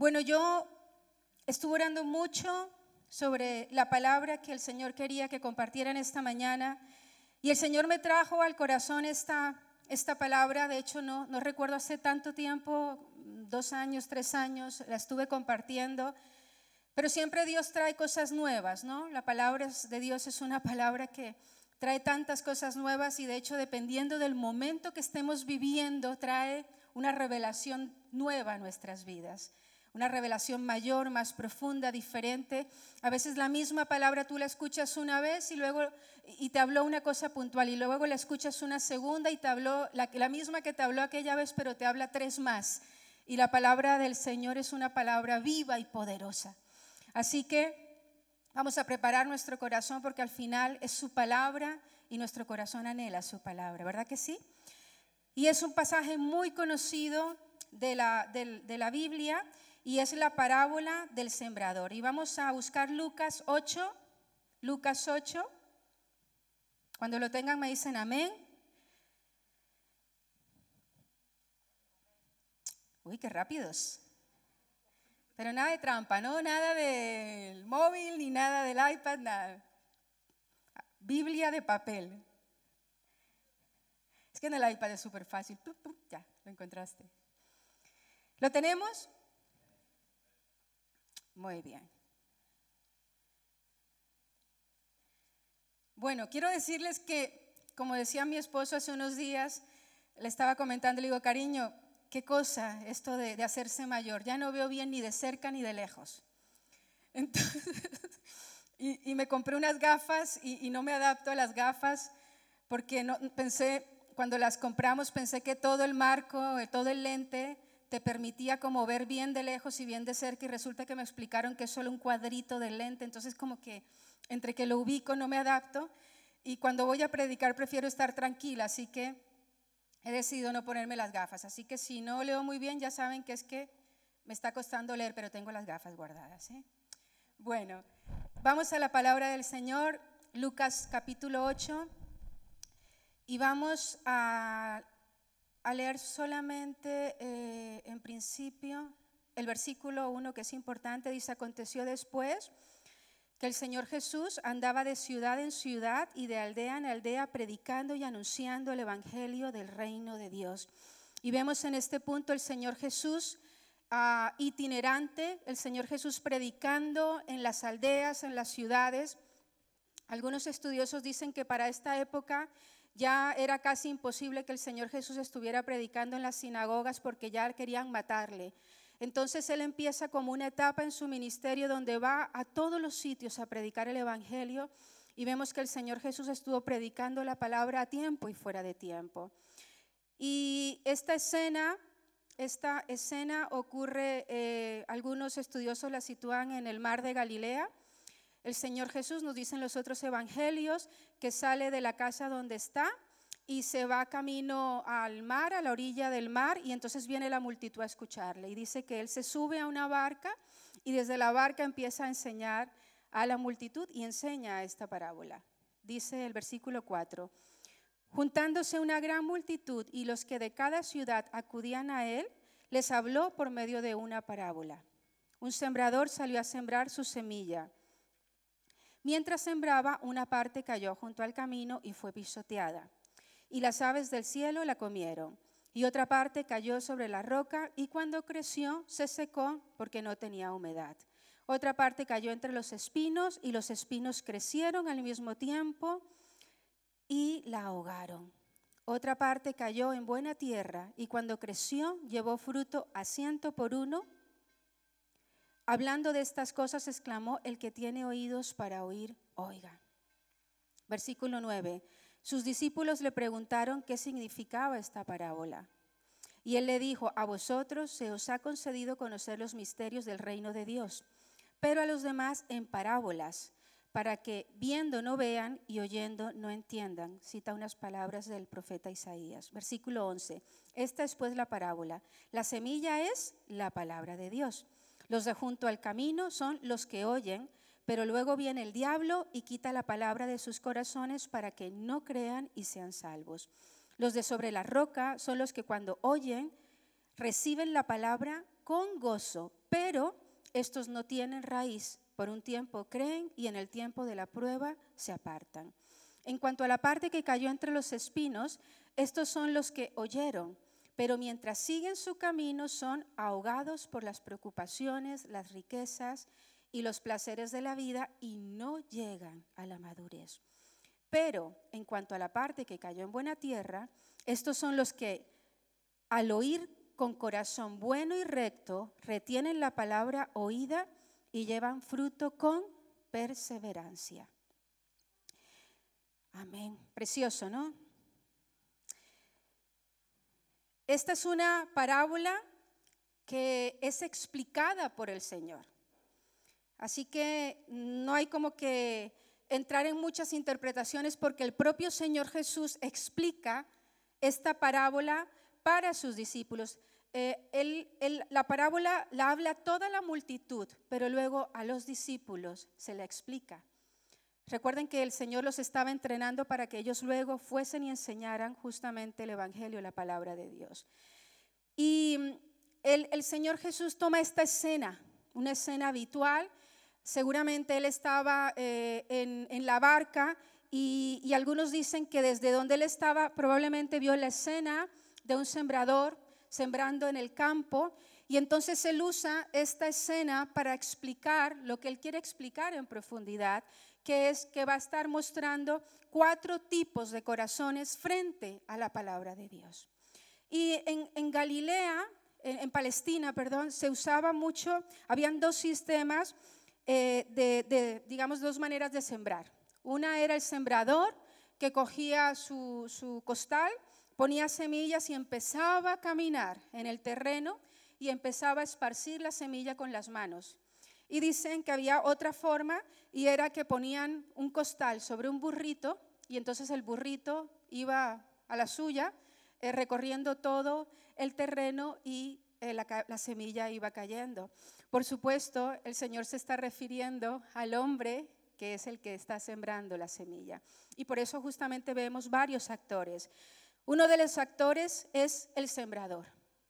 Bueno, yo estuve orando mucho sobre la palabra que el Señor quería que compartieran esta mañana y el Señor me trajo al corazón esta palabra. De hecho, no recuerdo hace tanto tiempo, 2 años, 3 años, la estuve compartiendo, pero siempre Dios trae cosas nuevas, ¿no? La palabra de Dios es una palabra que trae tantas cosas nuevas y de hecho, dependiendo del momento que estemos viviendo, trae una revelación nueva a nuestras vidas. Una revelación mayor, más profunda, diferente. A veces la misma palabra tú la escuchas una vez y te habló una cosa puntual y luego la escuchas una segunda y te habló la misma que te habló aquella vez, pero te habla 3 más. Y la palabra del Señor es una palabra viva y poderosa. Así que vamos a preparar nuestro corazón porque al final es su palabra y nuestro corazón anhela su palabra, ¿verdad que sí? Y es un pasaje muy conocido de la Biblia. Y es la parábola del sembrador. Y vamos a buscar Lucas 8. Cuando lo tengan me dicen amén. Uy, qué rápidos. Pero nada de trampa, ¿no? Nada del móvil, ni nada del iPad, nada. Biblia de papel. Es que en el iPad es súper fácil. Ya, lo encontraste. ¿Lo tenemos? Muy bien. Bueno, quiero decirles que, como decía mi esposo hace unos días, le estaba comentando, le digo, cariño, qué cosa esto de hacerse mayor, ya no veo bien ni de cerca ni de lejos. Entonces, y me compré unas gafas y no me adapto a las gafas porque cuando las compramos pensé que todo el marco, todo el lente te permitía como ver bien de lejos y bien de cerca y resulta que me explicaron que es solo un cuadrito del lente, entonces como que entre que lo ubico no me adapto y cuando voy a predicar prefiero estar tranquila, así que he decidido no ponerme las gafas. Así que si no leo muy bien ya saben que es que me está costando leer, pero tengo las gafas guardadas, ¿eh? Bueno, vamos a la palabra del Señor, Lucas capítulo 8 y vamos a leer solamente en principio el versículo 1 que es importante. Dice: aconteció después que el Señor Jesús andaba de ciudad en ciudad y de aldea en aldea predicando y anunciando el evangelio del reino de Dios. Y vemos en este punto el Señor Jesús itinerante, el Señor Jesús predicando en las aldeas, en las ciudades. Algunos estudiosos dicen que para esta época ya era casi imposible que el Señor Jesús estuviera predicando en las sinagogas porque ya querían matarle. Entonces Él empieza como una etapa en su ministerio donde va a todos los sitios a predicar el evangelio y vemos que el Señor Jesús estuvo predicando la palabra a tiempo y fuera de tiempo. Y esta escena ocurre, algunos estudiosos la sitúan en el mar de Galilea. El Señor Jesús, nos dicen los otros evangelios, que sale de la casa donde está y se va camino al mar, a la orilla del mar, y entonces viene la multitud a escucharle. Y dice que Él se sube a una barca y desde la barca empieza a enseñar a la multitud y enseña esta parábola. Dice el versículo 4: juntándose una gran multitud y los que de cada ciudad acudían a Él, les habló por medio de una parábola. Un sembrador salió a sembrar su semilla. Mientras sembraba, una parte cayó junto al camino y fue pisoteada, y las aves del cielo la comieron. Y otra parte cayó sobre la roca y cuando creció se secó porque no tenía humedad. Otra parte cayó entre los espinos y los espinos crecieron al mismo tiempo y la ahogaron. Otra parte cayó en buena tierra y cuando creció llevó fruto a 100 por uno. Hablando de estas cosas, exclamó: el que tiene oídos para oír, oiga. Versículo 9. Sus discípulos le preguntaron qué significaba esta parábola. Y él le dijo: a vosotros se os ha concedido conocer los misterios del reino de Dios, pero a los demás en parábolas, para que viendo no vean y oyendo no entiendan. Cita unas palabras del profeta Isaías. Versículo 11. Esta es pues la parábola. La semilla es la palabra de Dios. Los de junto al camino son los que oyen, pero luego viene el diablo y quita la palabra de sus corazones para que no crean y sean salvos. Los de sobre la roca son los que cuando oyen reciben la palabra con gozo, pero estos no tienen raíz. Por un tiempo creen y en el tiempo de la prueba se apartan. En cuanto a la parte que cayó entre los espinos, estos son los que oyeron, pero mientras siguen su camino son ahogados por las preocupaciones, las riquezas y los placeres de la vida y no llegan a la madurez. Pero en cuanto a la parte que cayó en buena tierra, estos son los que al oír con corazón bueno y recto retienen la palabra oída y llevan fruto con perseverancia. Amén. Precioso, ¿no? Esta es una parábola que es explicada por el Señor. Así que no hay como que entrar en muchas interpretaciones porque el propio Señor Jesús explica esta parábola para sus discípulos. La parábola la habla toda la multitud, pero luego a los discípulos se la explica. Recuerden que el Señor los estaba entrenando para que ellos luego fuesen y enseñaran justamente el Evangelio, la palabra de Dios. Y el Señor Jesús toma esta escena, una escena habitual. Seguramente Él estaba en la barca y algunos dicen que desde donde Él estaba probablemente vio la escena de un sembrador sembrando en el campo. Y entonces Él usa esta escena para explicar lo que Él quiere explicar en profundidad, que es que va a estar mostrando 4 tipos de corazones frente a la palabra de Dios. Y en Galilea, en Palestina, perdón, se usaba mucho, habían 2 sistemas, digamos 2 maneras de sembrar. Una era el sembrador que cogía su costal, ponía semillas y empezaba a caminar en el terreno y empezaba a esparcir la semilla con las manos. Y dicen que había otra forma y era que ponían un costal sobre un burrito y entonces el burrito iba a la suya recorriendo todo el terreno y la semilla iba cayendo. Por supuesto, el Señor se está refiriendo al hombre que es el que está sembrando la semilla. Y por eso justamente vemos varios actores. Uno de los actores es el sembrador.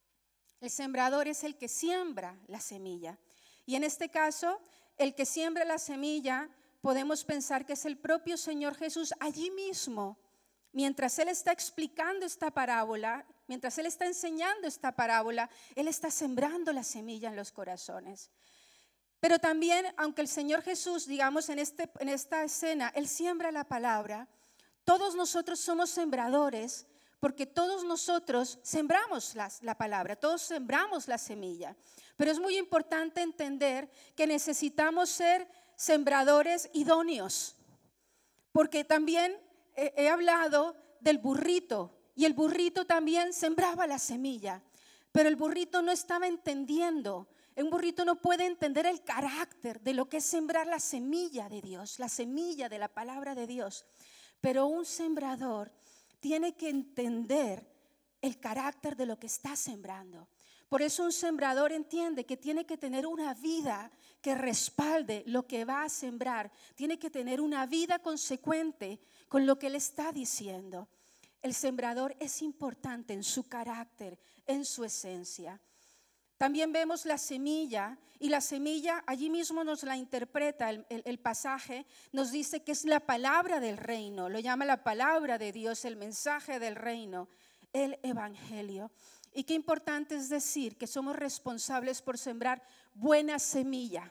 El sembrador es el que siembra la semilla. Y en este caso, el que siembra la semilla, podemos pensar que es el propio Señor Jesús allí mismo. Mientras Él está explicando esta parábola, mientras Él está enseñando esta parábola, Él está sembrando la semilla en los corazones. Pero también, aunque el Señor Jesús, digamos en esta escena, Él siembra la palabra, todos nosotros somos sembradores porque todos nosotros sembramos la palabra, todos sembramos la semilla. Pero es muy importante entender que necesitamos ser sembradores idóneos, porque también he hablado del burrito y el burrito también sembraba la semilla, pero el burrito no estaba entendiendo. Un burrito no puede entender el carácter de lo que es sembrar la semilla de Dios, la semilla de la palabra de Dios. Pero un sembrador tiene que entender el carácter de lo que está sembrando. Por eso un sembrador entiende que tiene que tener una vida que respalde lo que va a sembrar. Tiene que tener una vida consecuente con lo que él está diciendo. El sembrador es importante en su carácter, en su esencia. También vemos la semilla, y la semilla allí mismo nos la interpreta el pasaje, nos dice que es la palabra del reino, lo llama la palabra de Dios, el mensaje del reino, el evangelio. Y qué importante es decir que somos responsables por sembrar buena semilla,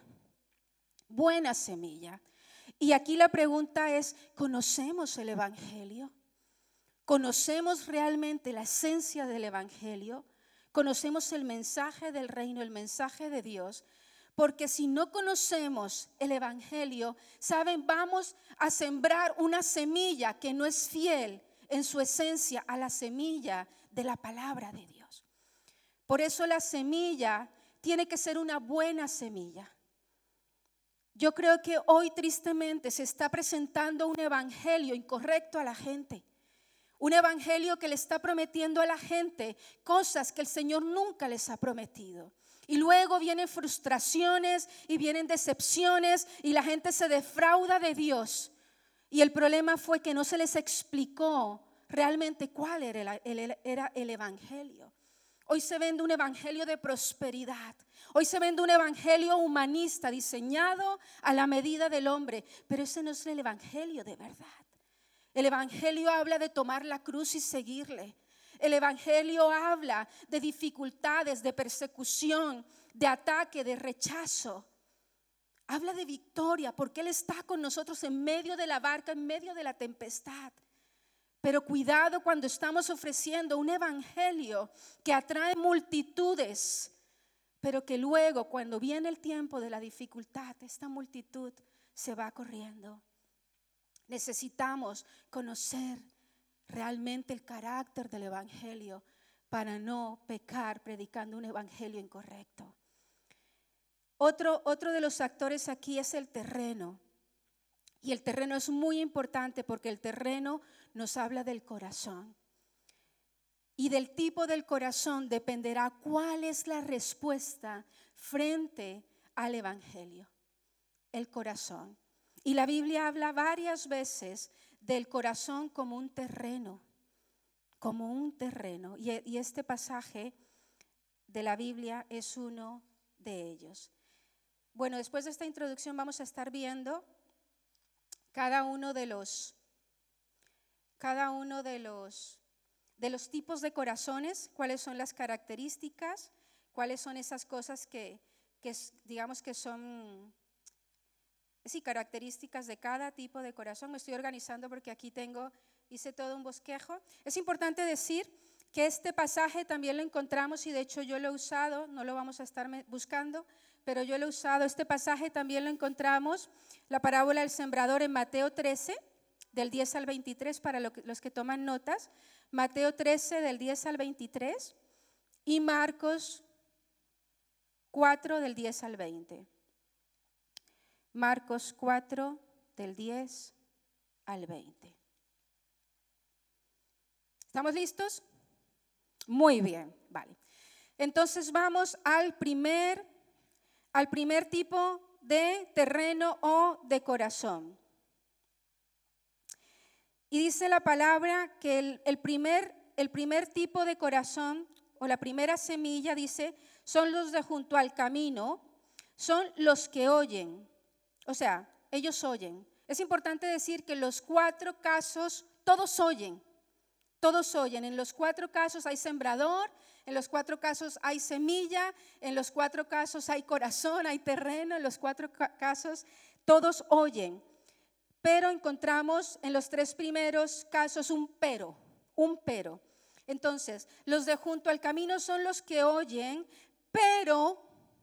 buena semilla. Y aquí la pregunta es, ¿conocemos el evangelio? ¿Conocemos realmente la esencia del evangelio? ¿Conocemos el mensaje del reino, el mensaje de Dios? Porque si no conocemos el evangelio, ¿saben? Vamos a sembrar una semilla que no es fiel en su esencia a la semilla de la palabra de Dios. Por eso la semilla tiene que ser una buena semilla. Yo creo que hoy tristemente se está presentando un evangelio incorrecto a la gente. Un evangelio que le está prometiendo a la gente cosas que el Señor nunca les ha prometido. Y luego vienen frustraciones y vienen decepciones y la gente se defrauda de Dios. Y el problema fue que no se les explicó realmente cuál era el evangelio. Hoy se vende un evangelio de prosperidad. Hoy se vende un evangelio humanista diseñado a la medida del hombre, pero ese no es el evangelio de verdad. El evangelio habla de tomar la cruz y seguirle. El evangelio habla de dificultades, de persecución, de ataque, de rechazo. Habla de victoria porque Él está con nosotros en medio de la barca, en medio de la tempestad. Pero cuidado cuando estamos ofreciendo un evangelio que atrae multitudes, pero que luego cuando viene el tiempo de la dificultad, esta multitud se va corriendo. Necesitamos conocer realmente el carácter del evangelio para no pecar predicando un evangelio incorrecto. Otro de los actores aquí es el terreno. Y el terreno es muy importante porque el terreno nos habla del corazón. Y del tipo del corazón dependerá cuál es la respuesta frente al evangelio. El corazón. Y la Biblia habla varias veces del corazón como un terreno. Como un terreno. Y este pasaje de la Biblia es uno de ellos. Bueno, después de esta introducción vamos a estar viendo cada uno de los tipos de corazones, cuáles son las características, cuáles son esas cosas que digamos que son características de cada tipo de corazón. Me estoy organizando porque aquí hice todo un bosquejo. Es importante decir que este pasaje también lo encontramos y de hecho yo lo he usado, no lo vamos a estar buscando, pero yo lo he usado. Este pasaje también lo encontramos, la parábola del sembrador, en Mateo 13, del 10 al 23, para los que toman notas. Mateo 13, del 10 al 23, y Marcos 4, del 10 al 20. Marcos 4, del 10 al 20. ¿Estamos listos? Muy bien, vale. Entonces vamos al primer tipo de terreno o de corazón. Y dice la palabra que el primer tipo de corazón o la primera semilla, dice, son los de junto al camino, son los que oyen. O sea, ellos oyen. Es importante decir que en los 4 casos todos oyen. Todos oyen. En los 4 casos hay sembrador, en los 4 casos hay semilla, en los 4 casos hay corazón, hay terreno, en los 4 casos todos oyen. Pero encontramos en los 3 primeros casos un pero. Entonces, los de junto al camino son los que oyen, pero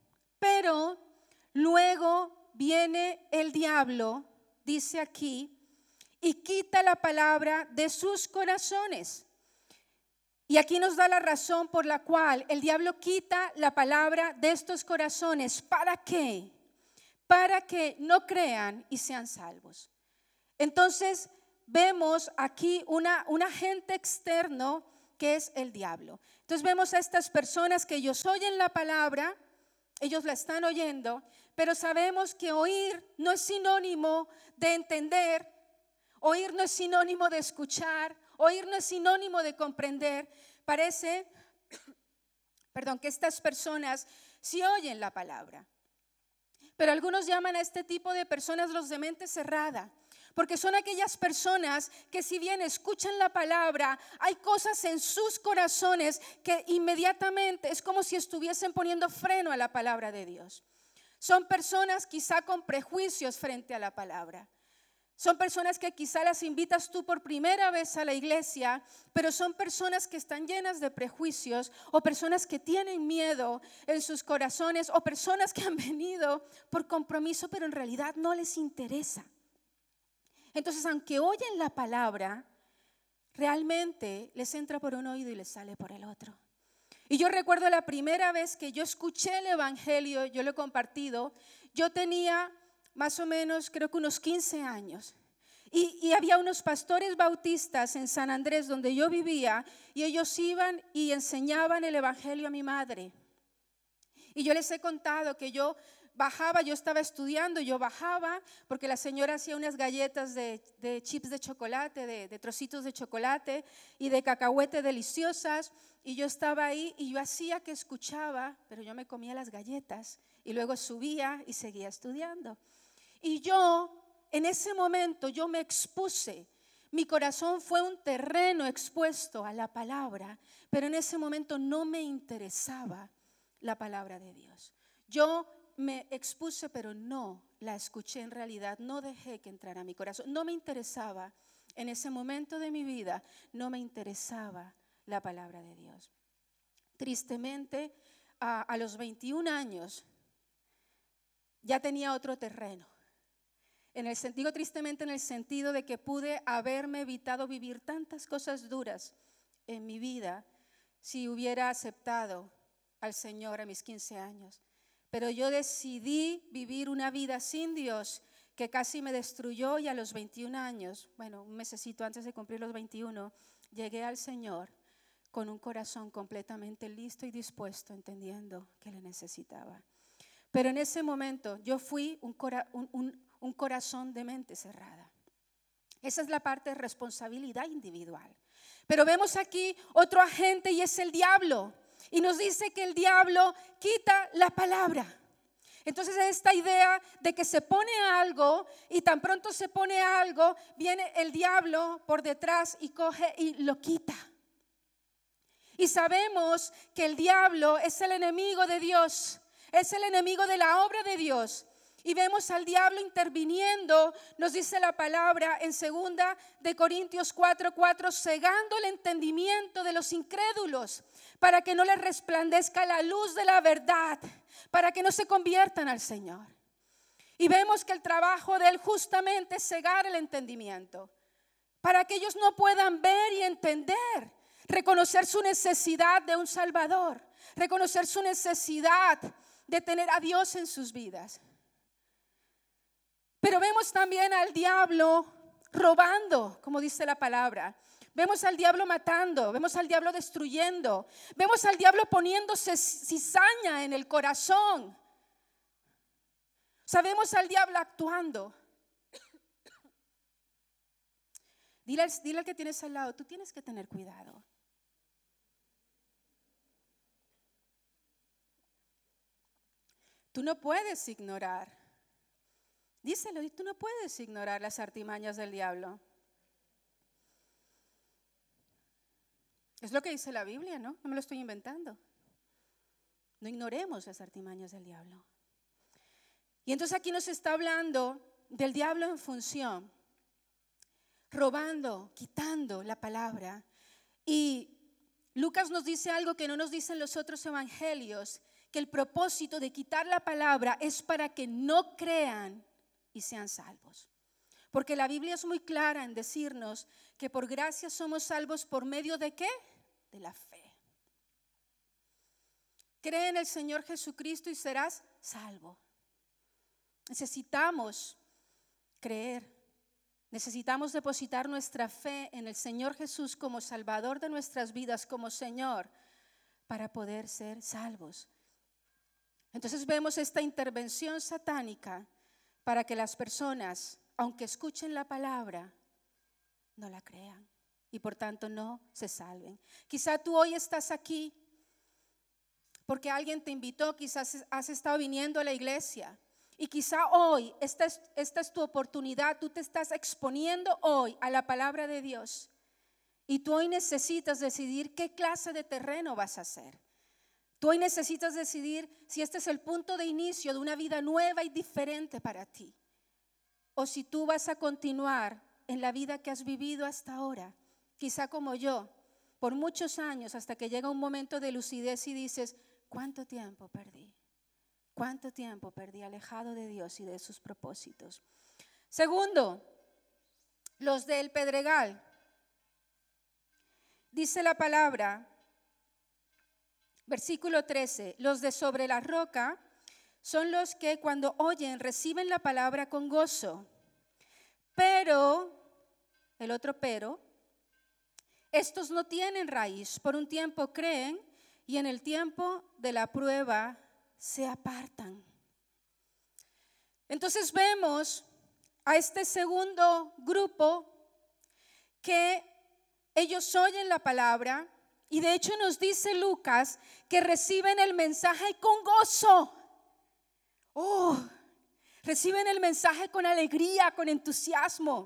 luego viene el diablo, dice aquí, y quita la palabra de sus corazones. Y aquí nos da la razón por la cual el diablo quita la palabra de estos corazones. ¿Para qué? Para que no crean y sean salvos. Entonces vemos aquí un agente externo que es el diablo. Entonces vemos a estas personas que ellos oyen la palabra, ellos la están oyendo, pero sabemos que oír no es sinónimo de entender, oír no es sinónimo de escuchar, oír no es sinónimo de comprender. Parece, que estas personas sí oyen la palabra, pero algunos llaman a este tipo de personas los de mente cerrada, porque son aquellas personas que si bien escuchan la palabra, hay cosas en sus corazones que inmediatamente es como si estuviesen poniendo freno a la palabra de Dios. Son personas quizá con prejuicios frente a la palabra. Son personas que quizá las invitas tú por primera vez a la iglesia, pero son personas que están llenas de prejuicios, o personas que tienen miedo en sus corazones, o personas que han venido por compromiso, pero en realidad no les interesa. Entonces, aunque oyen la palabra, realmente les entra por un oído y les sale por el otro. Y yo recuerdo la primera vez que yo escuché el evangelio, yo lo he compartido, yo tenía más o menos, creo que unos 15 años. Y había unos pastores bautistas en San Andrés, donde yo vivía, y ellos iban y enseñaban el evangelio a mi madre. Y yo les he contado que yo bajaba, yo estaba estudiando, yo bajaba porque la señora hacía unas galletas de chips de chocolate, de trocitos de chocolate y de cacahuete deliciosas, y yo estaba ahí y yo hacía que escuchaba, pero yo me comía las galletas y luego subía y seguía estudiando. Y yo, en ese momento, yo me expuse. Mi corazón fue un terreno expuesto a la palabra, pero en ese momento no me interesaba la palabra de Dios. Yo me expuse, pero no la escuché en realidad, no dejé que entrara a mi corazón. No me interesaba, en ese momento de mi vida, no me interesaba la palabra de Dios. Tristemente, a los 21 años, ya tenía otro terreno. Digo tristemente en el sentido de que pude haberme evitado vivir tantas cosas duras en mi vida si hubiera aceptado al Señor a mis 15 años. Pero yo decidí vivir una vida sin Dios que casi me destruyó, y a los 21 años, bueno, un mesecito antes de cumplir los 21, llegué al Señor con un corazón completamente listo y dispuesto, entendiendo que le necesitaba. Pero en ese momento yo fui un corazón de mente cerrada. Esa es la parte de responsabilidad individual. Pero vemos aquí otro agente, y es el diablo. Y nos dice que el diablo quita la palabra. Entonces esta idea de que se pone algo y tan pronto se pone algo, viene el diablo por detrás y coge y lo quita. Y sabemos que el diablo es el enemigo de Dios, es el enemigo de la obra de Dios. Y vemos al diablo interviniendo, nos dice la palabra en 2 de Corintios 4:4, cegando el entendimiento de los incrédulos, para que no les resplandezca la luz de la verdad, para que no se conviertan al Señor. Y vemos que el trabajo de él justamente es cegar el entendimiento, para que ellos no puedan ver y entender, reconocer su necesidad de un Salvador, reconocer su necesidad de tener a Dios en sus vidas. Pero vemos también al diablo robando, como dice la palabra. Vemos al diablo matando, vemos al diablo destruyendo, vemos al diablo poniéndose cizaña en el corazón. Sabemos al diablo actuando. Dile al que tienes al lado, tú tienes que tener cuidado. Tú no puedes ignorar. Díselo, y tú no puedes ignorar las artimañas del diablo. Es lo que dice la Biblia, ¿no? No me lo estoy inventando. No ignoremos las artimañas del diablo. Y entonces aquí nos está hablando del diablo en función, robando, quitando la palabra. Y Lucas nos dice algo que no nos dicen los otros evangelios, que el propósito de quitar la palabra es para que no crean y sean salvos. Porque la Biblia es muy clara en decirnos que por gracia somos salvos por medio de ¿qué? De la fe. Cree en el Señor Jesucristo y serás salvo. Necesitamos creer, necesitamos depositar nuestra fe en el Señor Jesús como Salvador de nuestras vidas, como Señor, para poder ser salvos. Entonces vemos esta intervención satánica para que las personas, aunque escuchen la palabra, no la crean y por tanto no se salven. Quizá tú hoy estás aquí porque alguien te invitó, quizás has estado viniendo a la iglesia y quizá hoy esta es tu oportunidad, tú te estás exponiendo hoy a la palabra de Dios y tú hoy necesitas decidir qué clase de terreno vas a hacer. Tú hoy necesitas decidir si este es el punto de inicio de una vida nueva y diferente para ti, o si tú vas a continuar en la vida que has vivido hasta ahora, quizá como yo, por muchos años, hasta que llega un momento de lucidez y dices, ¿cuánto tiempo perdí? ¿Cuánto tiempo perdí alejado de Dios y de sus propósitos? Segundo, los del Pedregal. Dice la palabra, versículo 13, los de sobre la roca son los que cuando oyen reciben la palabra con gozo. Pero, el otro pero, estos no tienen raíz, por un tiempo creen y en el tiempo de la prueba se apartan. Entonces vemos a este segundo grupo que ellos oyen la palabra y de hecho nos dice Lucas que reciben el mensaje con gozo. Reciben el mensaje con alegría, con entusiasmo.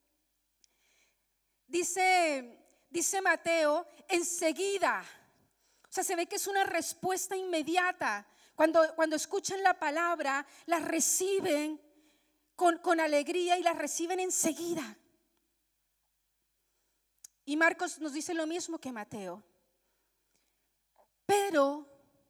Dice Mateo, enseguida. O sea, se ve que es una respuesta inmediata. Cuando escuchan la palabra, la reciben con alegría y la reciben enseguida. Y Marcos nos dice lo mismo que Mateo. Pero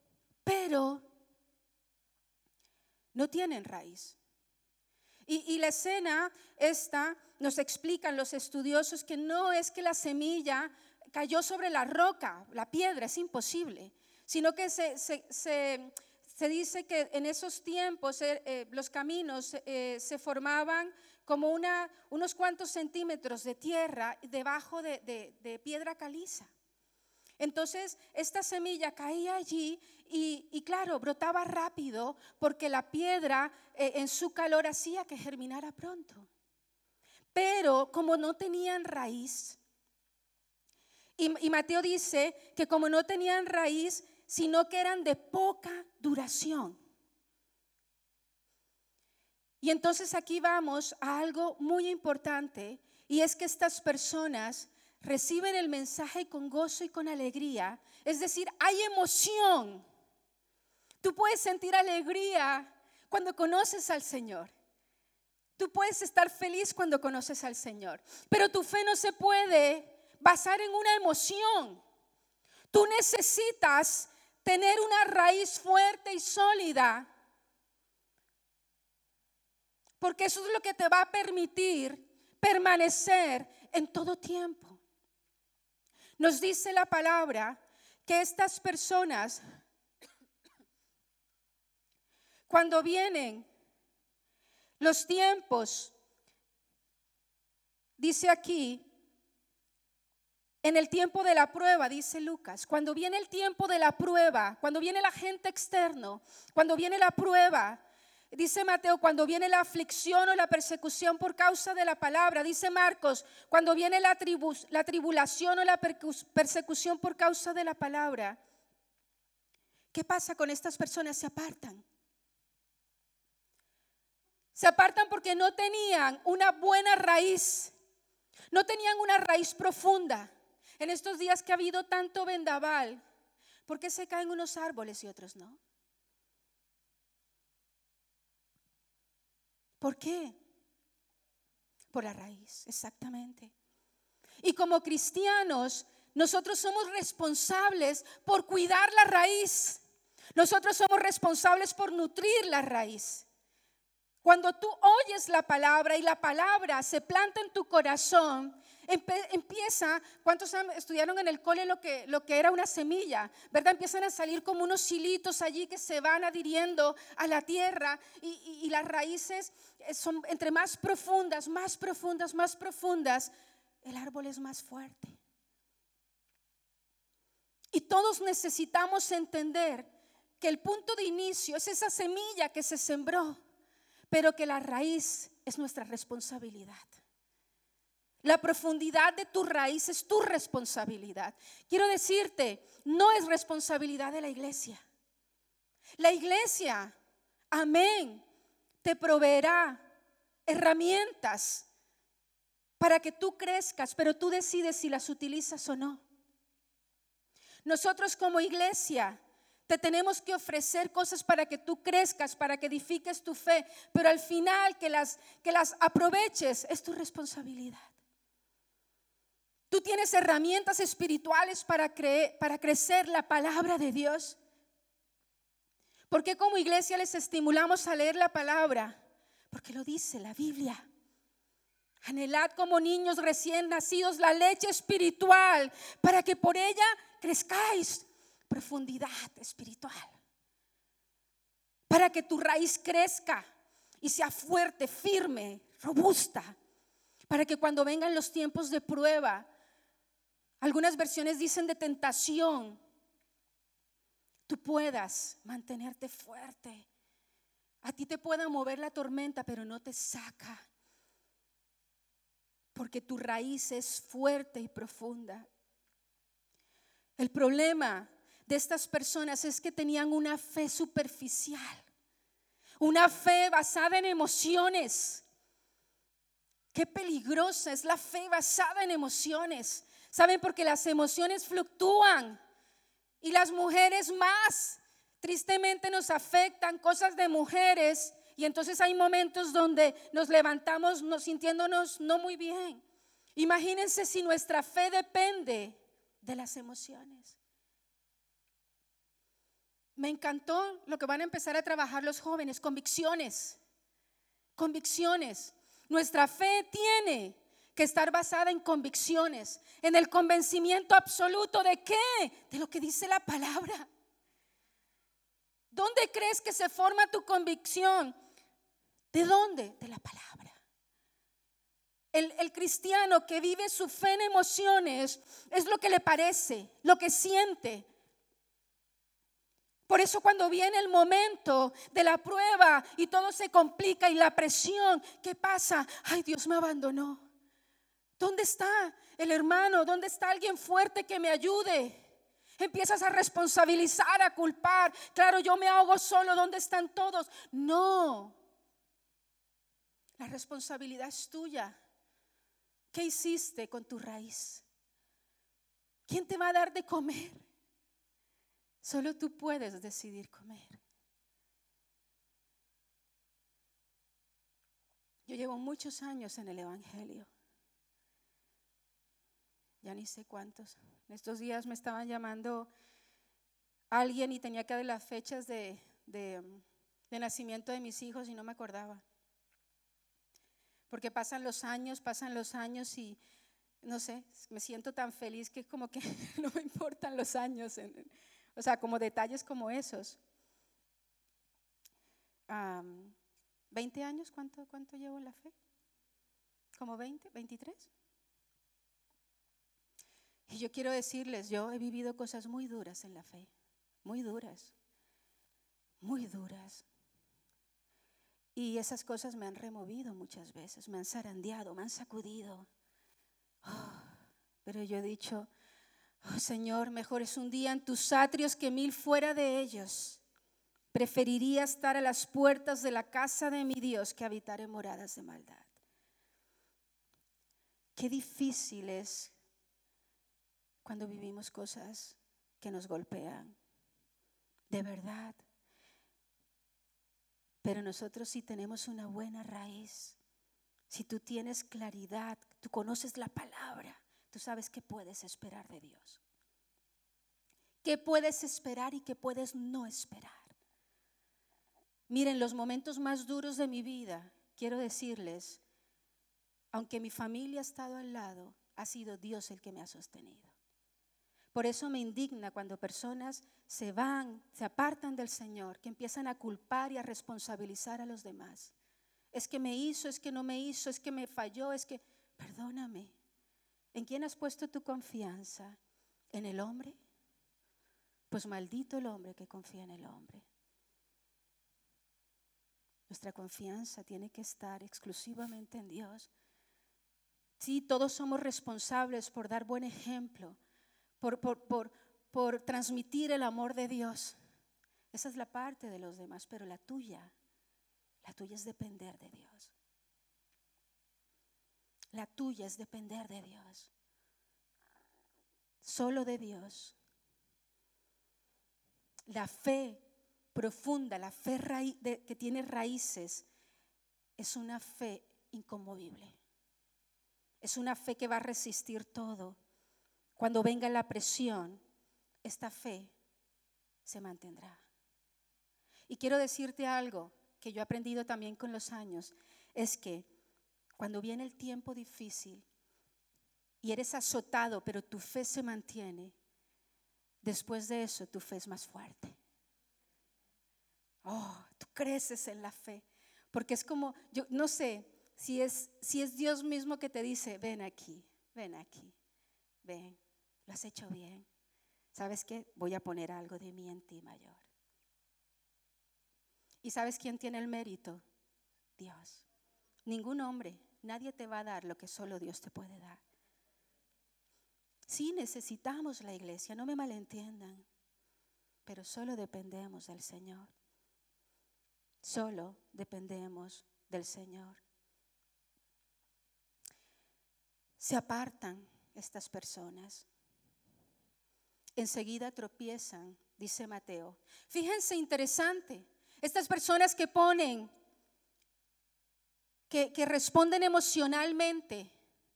no tienen raíz. Y la escena esta nos explican los estudiosos que no es que la semilla cayó sobre la roca, la piedra, es imposible, sino que se dice que en esos tiempos los caminos se formaban como unos cuantos centímetros de tierra debajo de piedra caliza. Entonces esta semilla caía allí y claro, brotaba rápido porque la piedra en su calor hacía que germinara pronto. Pero como no tenían raíz, y Mateo dice que como no tenían raíz, sino que eran de poca duración. Y entonces aquí vamos a algo muy importante, y es que estas personas reciben el mensaje con gozo y con alegría. Es decir, hay emoción. Tú puedes sentir alegría cuando conoces al Señor. Tú puedes estar feliz cuando conoces al Señor. Pero tu fe no se puede basar en una emoción. Tú necesitas tener una raíz fuerte y sólida, porque eso es lo que te va a permitir permanecer en todo tiempo. Nos dice la palabra que estas personas, cuando vienen los tiempos, dice aquí, en el tiempo de la prueba, dice Lucas, cuando viene el tiempo de la prueba, cuando viene el agente externo, cuando viene la prueba, dice Mateo, cuando viene la aflicción o la persecución por causa de la palabra, dice Marcos, cuando viene la tribulación o la persecución por causa de la palabra, ¿qué pasa con estas personas? Se apartan. Se apartan porque no tenían una buena raíz, no tenían una raíz profunda. En estos días que ha habido tanto vendaval, ¿por qué se caen unos árboles y otros no? ¿Por qué? Por la raíz, exactamente. Y como cristianos, nosotros somos responsables por cuidar la raíz. Nosotros somos responsables por nutrir la raíz. Cuando tú oyes la palabra y la palabra se planta en tu corazón, empieza, ¿cuántos estudiaron en el cole lo que era una semilla? ¿Verdad? Empiezan a salir como unos hilitos allí que se van adhiriendo a la tierra y las raíces son entre más profundas, el árbol es más fuerte. Y todos necesitamos entender que el punto de inicio es esa semilla que se sembró, pero que la raíz es nuestra responsabilidad. La profundidad de tu raíz es tu responsabilidad. Quiero decirte, no es responsabilidad de la iglesia. La iglesia, amén, te proveerá herramientas para que tú crezcas, pero tú decides si las utilizas o no. Nosotros como iglesia te tenemos que ofrecer cosas para que tú crezcas, para que edifiques tu fe, pero al final que las aproveches es tu responsabilidad. Tú tienes herramientas espirituales para crecer la palabra de Dios. ¿Por qué como iglesia les estimulamos a leer la palabra? Porque lo dice la Biblia. Anhelad como niños recién nacidos la leche espiritual para que por ella crezcáis. Profundidad espiritual, para que tu raíz crezca y sea fuerte, firme, robusta, para que cuando vengan los tiempos de prueba, algunas versiones dicen de tentación, tú puedas mantenerte fuerte. A ti te pueda mover la tormenta, pero no te saca, porque tu raíz es fuerte y profunda. El problema de estas personas es que tenían una fe superficial, una fe basada en emociones. Qué peligrosa es la fe basada en emociones. ¿Saben? Porque las emociones fluctúan y las mujeres más. Tristemente nos afectan cosas de mujeres y entonces hay momentos donde nos levantamos sintiéndonos no muy bien. Imagínense si nuestra fe depende de las emociones. Me encantó lo que van a empezar a trabajar los jóvenes, convicciones. Convicciones. Nuestra fe tiene que estar basada en convicciones, en el convencimiento absoluto ¿de qué? De lo que dice la palabra. ¿Dónde crees que se forma tu convicción? ¿De dónde? De la palabra. El cristiano que vive su fe en emociones es lo que le parece, lo que siente. Por eso cuando viene el momento de la prueba y todo se complica y la presión, ¿qué pasa? Ay, Dios me abandonó. ¿Dónde está el hermano? ¿Dónde está alguien fuerte que me ayude? Empiezas a responsabilizar, a culpar. Claro, yo me ahogo solo, ¿dónde están todos? No, la responsabilidad es tuya. ¿Qué hiciste con tu raíz? ¿Quién te va a dar de comer? Solo tú puedes decidir comer. Yo llevo muchos años en el Evangelio. Ya ni sé cuántos. En estos días me estaban llamando alguien y tenía que dar las fechas de nacimiento de mis hijos y no me acordaba. Porque pasan los años y no sé, me siento tan feliz que como que no me importan los años. O sea, como detalles como esos. 20 años, ¿cuánto llevo en la fe? ¿Como 20, 23? Y yo quiero decirles, yo he vivido cosas muy duras en la fe, muy duras, muy duras. Y esas cosas me han removido muchas veces, me han zarandeado, me han sacudido. Pero yo he dicho, Señor, mejor es un día en tus atrios que 1000 fuera de ellos. Preferiría estar a las puertas de la casa de mi Dios que habitar en moradas de maldad. Qué difícil es cuando vivimos cosas que nos golpean, de verdad. Pero nosotros si tenemos una buena raíz, si tú tienes claridad, tú conoces la palabra, tú sabes qué puedes esperar de Dios. ¿Qué puedes esperar y qué puedes no esperar? Miren, los momentos más duros de mi vida, quiero decirles, aunque mi familia ha estado al lado, ha sido Dios el que me ha sostenido. Por eso me indigna cuando personas se van, se apartan del Señor, que empiezan a culpar y a responsabilizar a los demás. Es que me hizo, es que no me hizo, es que me falló, es que… Perdóname, ¿en quién has puesto tu confianza? ¿En el hombre? Pues maldito el hombre que confía en el hombre. Nuestra confianza tiene que estar exclusivamente en Dios. Sí, todos somos responsables por dar buen ejemplo, por transmitir el amor de Dios. Esa es la parte de los demás, pero la tuya es depender de Dios. La tuya es depender de Dios. Solo de Dios. La fe profunda, la fe que tiene raíces, es una fe inconmovible. Es una fe que va a resistir todo. Cuando venga la presión, esta fe se mantendrá. Y quiero decirte algo que yo he aprendido también con los años, es que cuando viene el tiempo difícil y eres azotado, pero tu fe se mantiene, después de eso tu fe es más fuerte. Tú creces en la fe, porque es como, yo no sé si es Dios mismo que te dice, ven aquí, ven, lo has hecho bien. ¿sabes qué? Voy a poner algo de mí en ti mayor. ¿Y sabes quién tiene el mérito? Dios. Ningún hombre, nadie te va a dar lo que solo Dios te puede dar. Sí necesitamos la iglesia, no me malentiendan, pero solo dependemos del Señor. Solo dependemos del Señor. Se apartan estas personas. Enseguida tropiezan, dice Mateo. Fíjense, interesante. Estas personas que ponen, que responden emocionalmente,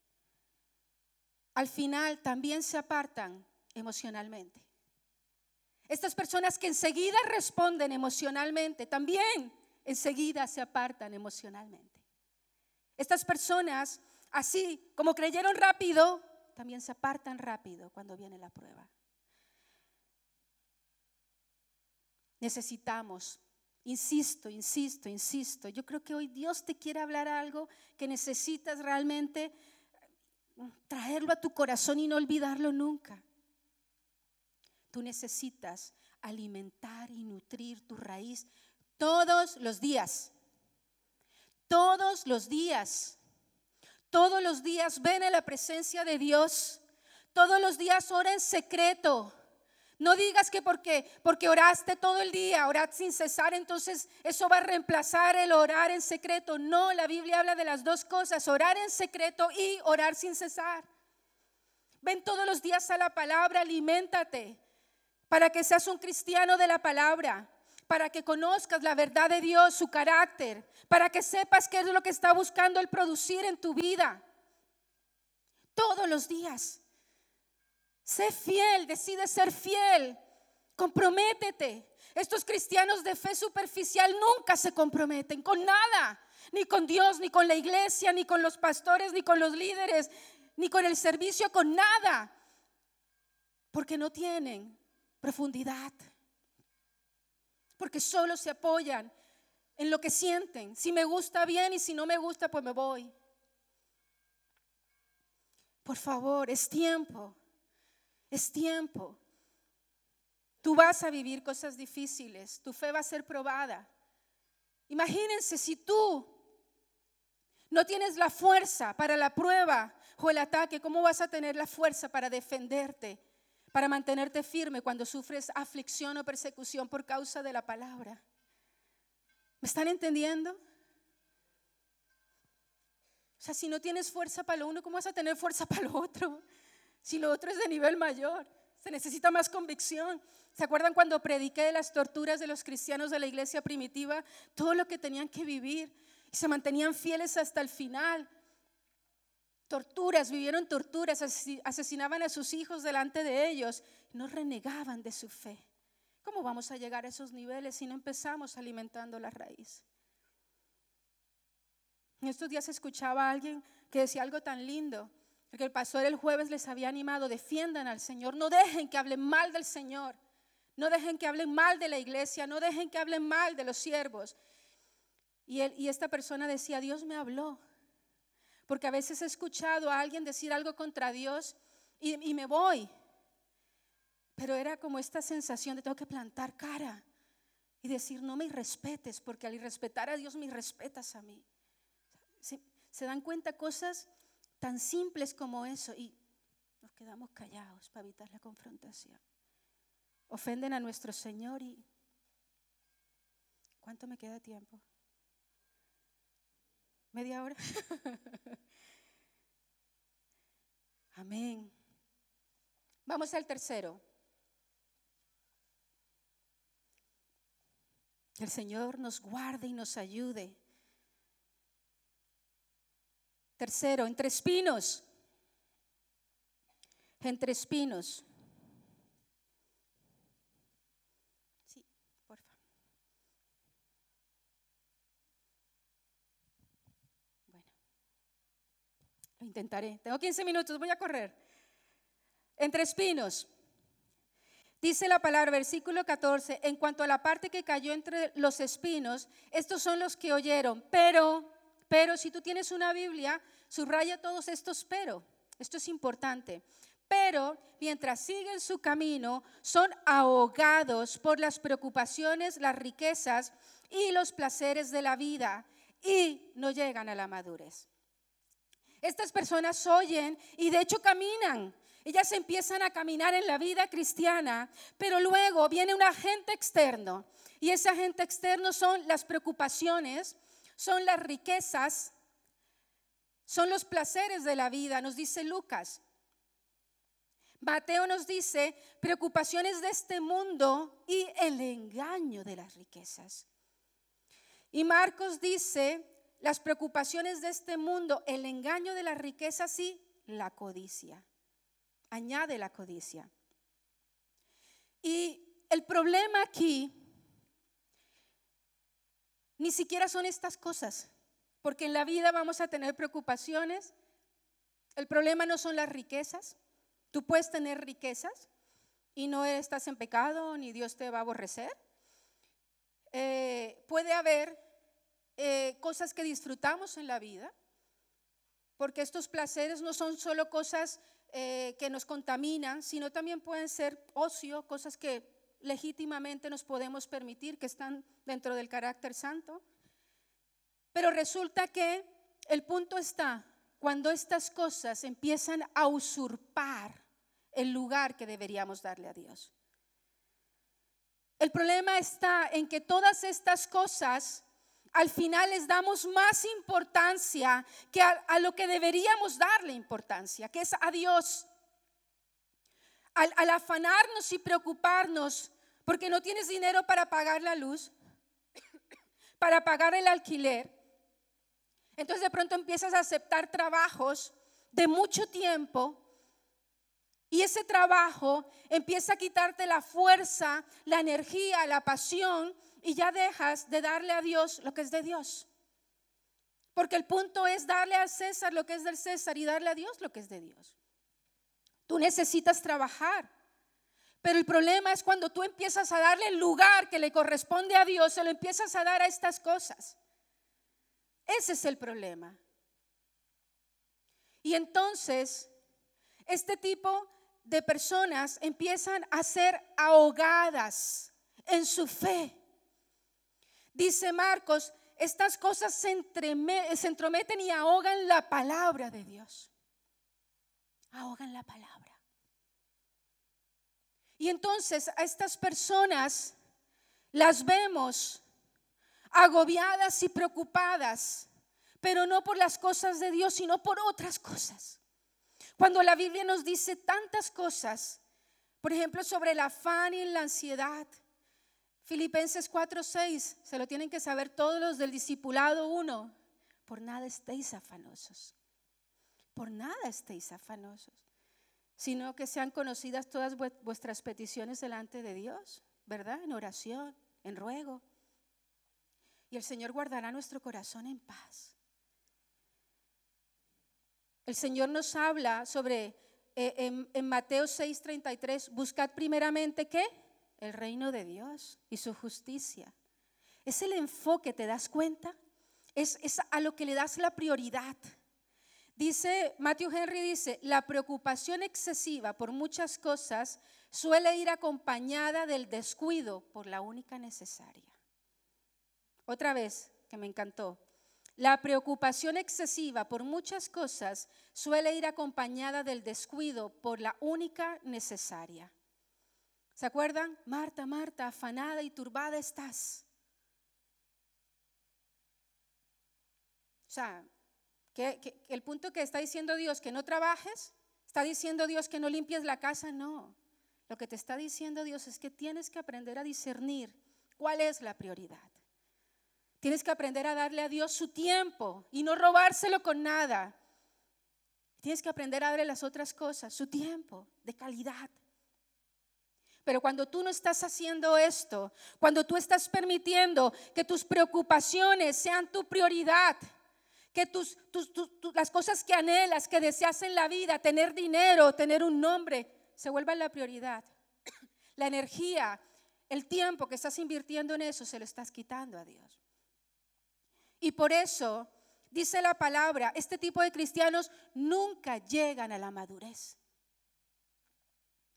al final también se apartan emocionalmente. Estas personas que enseguida responden emocionalmente, también enseguida se apartan emocionalmente. Estas personas, así como creyeron rápido, también se apartan rápido cuando viene la prueba. Necesitamos, insisto, yo creo que hoy Dios te quiere hablar algo que necesitas realmente traerlo a tu corazón y no olvidarlo nunca. Tú necesitas alimentar y nutrir tu raíz todos los días. Todos los días. Todos los días ven a la presencia de Dios. Todos los días ora en secreto. No digas que porque oraste todo el día, orad sin cesar, entonces eso va a reemplazar el orar en secreto. No, la Biblia habla de las dos cosas, orar en secreto y orar sin cesar. Ven todos los días a la palabra, aliméntate para que seas un cristiano de la palabra, para que conozcas la verdad de Dios, su carácter, para que sepas qué es lo que está buscando Él producir en tu vida. Todos los días. Sé fiel, decide ser fiel, comprométete. Estos cristianos de fe superficial nunca se comprometen con nada, ni con Dios, ni con la iglesia, ni con los pastores, ni con los líderes, ni con el servicio, con nada, porque no tienen profundidad, porque solo se apoyan en lo que sienten. Si me gusta bien y si no me gusta pues me voy. Por favor, es tiempo. Es tiempo. Tú vas a vivir cosas difíciles. Tu fe va a ser probada. Imagínense si tú no tienes la fuerza para la prueba o el ataque, ¿cómo vas a tener la fuerza para defenderte, para mantenerte firme cuando sufres aflicción o persecución por causa de la palabra? ¿Me están entendiendo? O sea, si no tienes fuerza para lo uno, ¿cómo vas a tener fuerza para lo otro? Si lo otro es de nivel mayor, se necesita más convicción. ¿Se acuerdan cuando prediqué de las torturas de los cristianos de la iglesia primitiva? Todo lo que tenían que vivir y se mantenían fieles hasta el final. Torturas, vivieron torturas, asesinaban a sus hijos delante de ellos, no renegaban de su fe. ¿Cómo vamos a llegar a esos niveles si no empezamos alimentando la raíz? En estos días escuchaba a alguien que decía algo tan lindo. Porque el pastor el jueves les había animado, defiendan al Señor, no dejen que hablen mal del Señor, no dejen que hablen mal de la iglesia, no dejen que hablen mal de los siervos. Y esta persona decía, Dios me habló, porque a veces he escuchado a alguien decir algo contra Dios y me voy, pero era como esta sensación de tengo que plantar cara y decir no me irrespetes, porque al irrespetar a Dios me irrespetas a mí. ¿Se dan cuenta cosas tan simples como eso? Y nos quedamos callados para evitar la confrontación. Ofenden a nuestro Señor y ¿cuánto me queda de tiempo? ¿Media hora? Amén. Vamos al tercero. Que el Señor nos guarde y nos ayude. Tercero, entre espinos. Entre espinos. Sí, por favor. Bueno, lo intentaré. Tengo 15 minutos, voy a correr. Entre espinos. Dice la palabra, versículo 14, en cuanto a la parte que cayó entre los espinos, estos son los que oyeron, pero si tú tienes una Biblia, subraya todos estos pero, esto es importante, pero mientras siguen su camino son ahogados por las preocupaciones, las riquezas y los placeres de la vida y no llegan a la madurez. Estas personas oyen y de hecho caminan. Ellas empiezan a caminar en la vida cristiana, pero luego viene un agente externo. Y ese agente externo son las preocupaciones, son las riquezas, son los placeres de la vida, nos dice Lucas. Mateo nos dice preocupaciones de este mundo y el engaño de las riquezas. Y Marcos dice las preocupaciones de este mundo, el engaño de las riquezas y la codicia. Añade la codicia. Y el problema aquí ni siquiera son estas cosas, porque en la vida vamos a tener preocupaciones. El problema no son las riquezas. Tú puedes tener riquezas y no estás en pecado ni Dios te va a aborrecer. Puede haber cosas que disfrutamos en la vida, porque estos placeres no son solo cosas que nos contaminan, sino también pueden ser ocio, cosas que legítimamente nos podemos permitir, que están dentro del carácter santo. Pero resulta que el punto está cuando estas cosas empiezan a usurpar el lugar que deberíamos darle a Dios. El problema está en que todas estas cosas al final les damos más importancia que a lo que deberíamos darle importancia, que es a Dios. Al afanarnos y preocuparnos porque no tienes dinero para pagar la luz, para pagar el alquiler, entonces de pronto empiezas a aceptar trabajos de mucho tiempo y ese trabajo empieza a quitarte la fuerza, la energía, la pasión y ya dejas de darle a Dios lo que es de Dios. Porque el punto es darle al César lo que es del César y darle a Dios lo que es de Dios. Tú necesitas trabajar, pero el problema es cuando tú empiezas a darle el lugar que le corresponde a Dios, se lo empiezas a dar a estas cosas. Ese es el problema. Y entonces, este tipo de personas empiezan a ser ahogadas en su fe. Dice Marcos, estas cosas se entrometen y ahogan la palabra de Dios. Ahogan la palabra. Y entonces a estas personas las vemos agobiadas y preocupadas, pero no por las cosas de Dios, sino por otras cosas. Cuando la Biblia nos dice tantas cosas, por ejemplo, sobre el afán y la ansiedad, Filipenses 4:6, se lo tienen que saber todos los del discipulado 1. Por nada estéis afanosos, por nada estéis afanosos, sino que sean conocidas todas vuestras peticiones delante de Dios, ¿verdad? En oración, en ruego. Y el Señor guardará nuestro corazón en paz. El Señor nos habla sobre, en Mateo 6:33, buscad primeramente, ¿qué? El reino de Dios y su justicia. Es el enfoque, ¿te das cuenta? Es a lo que le das la prioridad. Dice, Matthew Henry dice, la preocupación excesiva por muchas cosas suele ir acompañada del descuido por la única necesaria. Otra vez, que me encantó. La preocupación excesiva por muchas cosas suele ir acompañada del descuido por la única necesaria. ¿Se acuerdan? Marta, Marta, afanada y turbada estás. O sea, que el punto que está diciendo Dios que no trabajes, está diciendo Dios que no limpies la casa, no. Lo que te está diciendo Dios es que tienes que aprender a discernir cuál es la prioridad. Tienes que aprender a darle a Dios su tiempo y no robárselo con nada. Tienes que aprender a darle las otras cosas, su tiempo de calidad. Pero cuando tú no estás haciendo esto, cuando tú estás permitiendo que tus preocupaciones sean tu prioridad, que las cosas que anhelas, que deseas en la vida, tener dinero, tener un nombre, se vuelvan la prioridad. La energía, el tiempo que estás invirtiendo en eso, se lo estás quitando a Dios. Y por eso, dice la palabra, este tipo de cristianos nunca llegan a la madurez.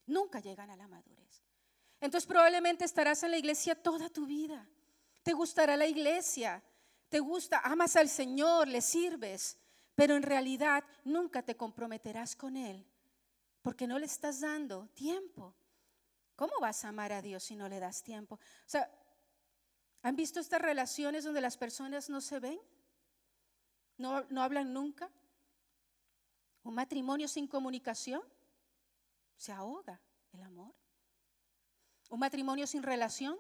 Nunca llegan a la madurez. Entonces probablemente estarás en la iglesia toda tu vida. Te gustará la iglesia, te gusta, amas al Señor, le sirves, pero en realidad nunca te comprometerás con Él porque no le estás dando tiempo. ¿Cómo vas a amar a Dios si no le das tiempo? O sea, ¿han visto estas relaciones donde las personas no se ven? No hablan nunca. Un matrimonio sin comunicación se ahoga el amor. Un matrimonio sin relación.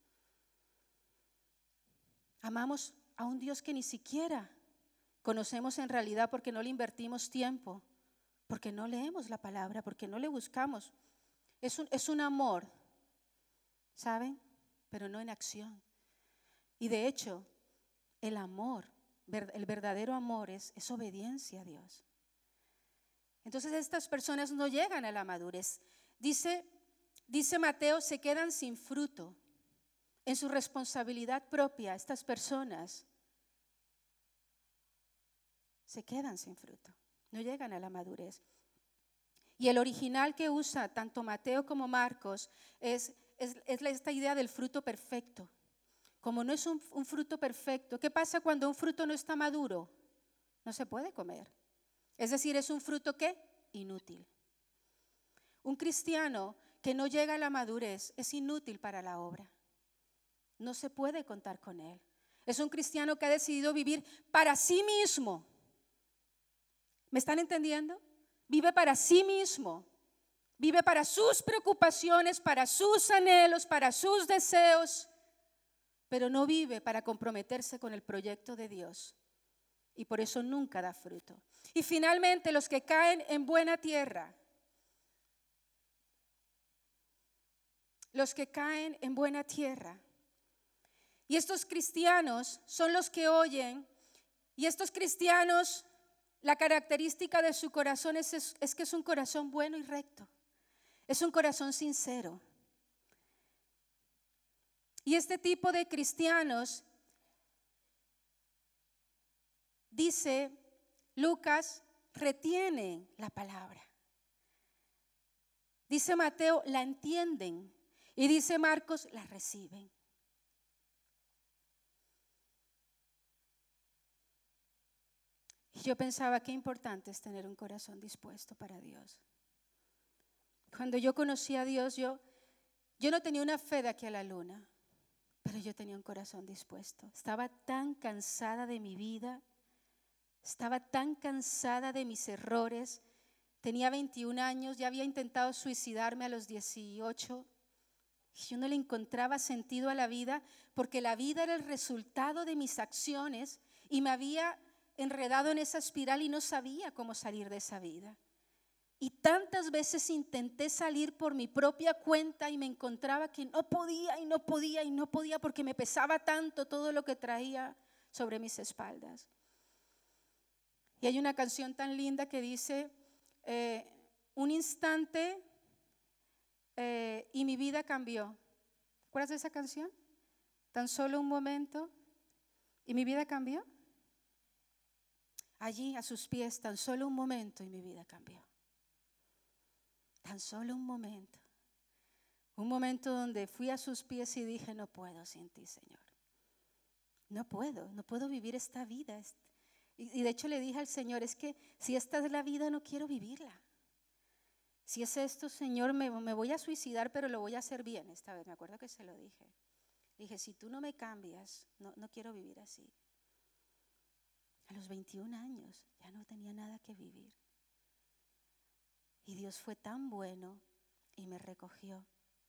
Amamos a un Dios que ni siquiera conocemos en realidad porque no le invertimos tiempo, porque no leemos la palabra, porque no le buscamos. Es un amor, ¿saben? Pero no en acción. Y de hecho, el amor, el verdadero amor es obediencia a Dios. Entonces estas personas no llegan a la madurez. Dice Mateo, se quedan sin fruto. En su responsabilidad propia, estas personas se quedan sin fruto, no llegan a la madurez. Y el original que usa tanto Mateo como Marcos es esta idea del fruto perfecto. Como no es un fruto perfecto, ¿qué pasa cuando un fruto no está maduro? No se puede comer. Es decir, es un fruto ¿qué? Inútil. Un cristiano que no llega a la madurez es inútil para la obra. No se puede contar con él. Es un cristiano que ha decidido vivir para sí mismo. ¿Me están entendiendo? Vive para sí mismo. Vive para sus preocupaciones, para sus anhelos, para sus deseos, pero no vive para comprometerse con el proyecto de Dios. Y por eso nunca da fruto. Y finalmente los que caen en buena tierra. Los que caen en buena tierra. Y estos cristianos son los que oyen, y estos cristianos, la característica de su corazón es que es un corazón bueno y recto. Es un corazón sincero. Y este tipo de cristianos, dice Lucas, retienen la palabra. Dice Mateo, la entienden. Y dice Marcos, la reciben. Y yo pensaba, qué importante es tener un corazón dispuesto para Dios. Cuando yo conocí a Dios, yo no tenía una fe de aquí a la luna, pero yo tenía un corazón dispuesto. Estaba tan cansada de mi vida, estaba tan cansada de mis errores. Tenía 21 años, ya había intentado suicidarme a los 18. Y yo no le encontraba sentido a la vida, porque la vida era el resultado de mis acciones y me había enredado en esa espiral y no sabía cómo salir de esa vida. Y tantas veces intenté salir por mi propia cuenta y me encontraba que no podía porque me pesaba tanto todo lo que traía sobre mis espaldas. Y hay una canción tan linda que dice, un instante y mi vida cambió. ¿Te acuerdas de esa canción? Tan solo un momento y mi vida cambió. Allí a sus pies, tan solo un momento y mi vida cambió. Tan solo un momento. Un momento donde fui a sus pies y dije, no puedo sin ti, Señor. No puedo vivir esta vida. Y de hecho le dije al Señor, es que si esta es la vida, no quiero vivirla. Si es esto, Señor, me voy a suicidar, pero lo voy a hacer bien esta vez. Me acuerdo que se lo dije. Dije, si tú no me cambias, no quiero vivir así. A los 21 años ya no tenía nada que vivir. Y Dios fue tan bueno y me recogió.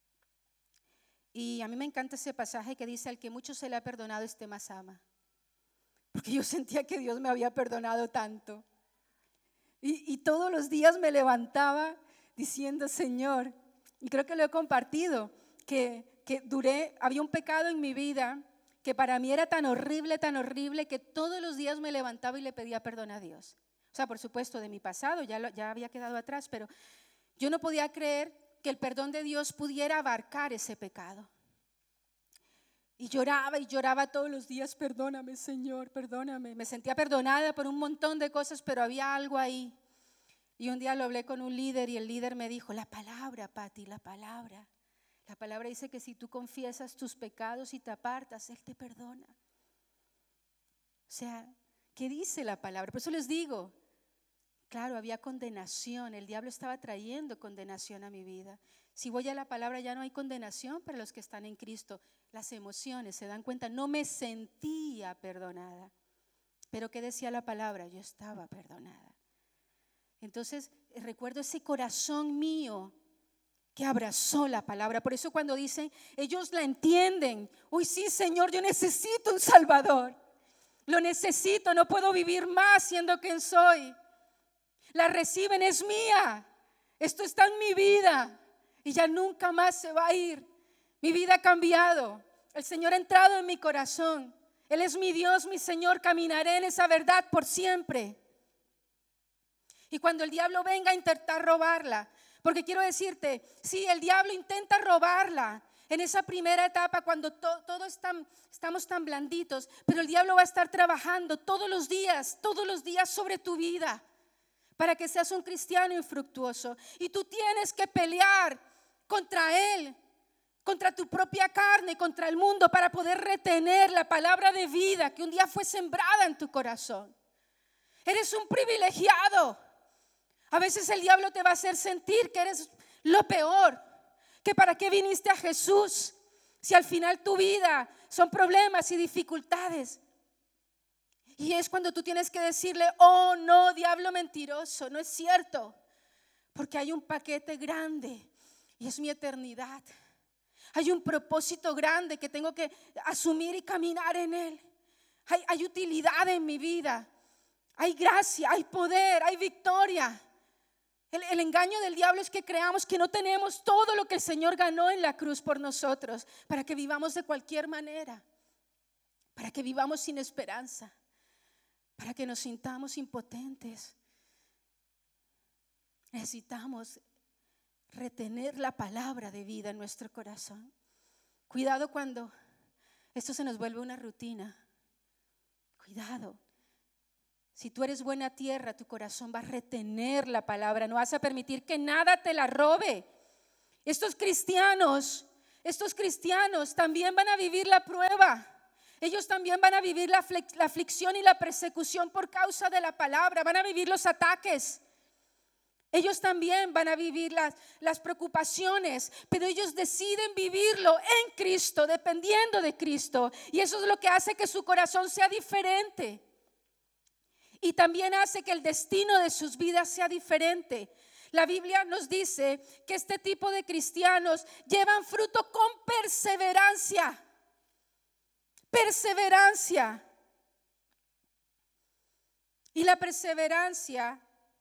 Y a mí me encanta ese pasaje que dice, al que mucho se le ha perdonado, este más ama. Porque yo sentía que Dios me había perdonado tanto. Y todos los días me levantaba diciendo, Señor, y creo que lo he compartido, que había un pecado en mi vida que para mí era tan horrible, que todos los días me levantaba y le pedía perdón a Dios. O sea, por supuesto, de mi pasado, ya había quedado atrás, pero yo no podía creer que el perdón de Dios pudiera abarcar ese pecado. Y lloraba todos los días, perdóname, Señor, perdóname. Me sentía perdonada por un montón de cosas, pero había algo ahí. Y un día lo hablé con un líder y el líder me dijo, la palabra, Pati, la palabra. La palabra dice que si tú confiesas tus pecados y te apartas, Él te perdona. O sea, ¿qué dice la palabra? Por eso les digo, claro, había condenación, el diablo estaba trayendo condenación a mi vida. Si voy a la palabra ya no hay condenación para los que están en Cristo. Las emociones, se dan cuenta, no me sentía perdonada. Pero ¿qué decía la palabra? Yo estaba perdonada. Entonces recuerdo ese corazón mío que abrazó la palabra. Por eso cuando dicen, ellos la entienden. Uy, sí, Señor, yo necesito un Salvador. Lo necesito, no puedo vivir más siendo quien soy. La reciben, es mía. Esto está en mi vida y ya nunca más se va a ir. Mi vida ha cambiado. El Señor ha entrado en mi corazón. Él es mi Dios, mi Señor. Caminaré en esa verdad por siempre. Y cuando el diablo venga a intentar robarla, porque quiero decirte, sí, el diablo intenta robarla en esa primera etapa cuando todos estamos tan blanditos, pero el diablo va a estar trabajando todos los días sobre tu vida para que seas un cristiano infructuoso. Y tú tienes que pelear contra él, contra tu propia carne, contra el mundo, para poder retener la palabra de vida que un día fue sembrada en tu corazón. Eres un privilegiado. A veces el diablo te va a hacer sentir que eres lo peor, que para qué viniste a Jesús si al final tu vida son problemas y dificultades. Y es cuando tú tienes que decirle, oh no, diablo mentiroso, no es cierto, porque hay un paquete grande y es mi eternidad. Hay un propósito grande que tengo que asumir y caminar en él. Hay utilidad en mi vida, hay gracia, hay poder, hay victoria. El engaño del diablo es que creamos que no tenemos todo lo que el Señor ganó en la cruz por nosotros, para que vivamos de cualquier manera, para que vivamos sin esperanza, para que nos sintamos impotentes. Necesitamos retener la palabra de vida en nuestro corazón. Cuidado cuando esto se nos vuelve una rutina. Cuidado. Si tú eres buena tierra, tu corazón va a retener la palabra. No vas a permitir que nada te la robe. Estos cristianos también van a vivir la prueba. Ellos también van a vivir la aflicción y la persecución por causa de la palabra. Van a vivir los ataques. Ellos también van a vivir las preocupaciones, pero ellos deciden vivirlo en Cristo, dependiendo de Cristo. Y eso es lo que hace que su corazón sea diferente. Y también hace que el destino de sus vidas sea diferente. La Biblia nos dice que este tipo de cristianos llevan fruto con perseverancia. Perseverancia. Y la perseverancia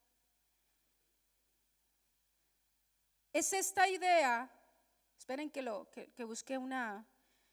es esta idea. Esperen que busque una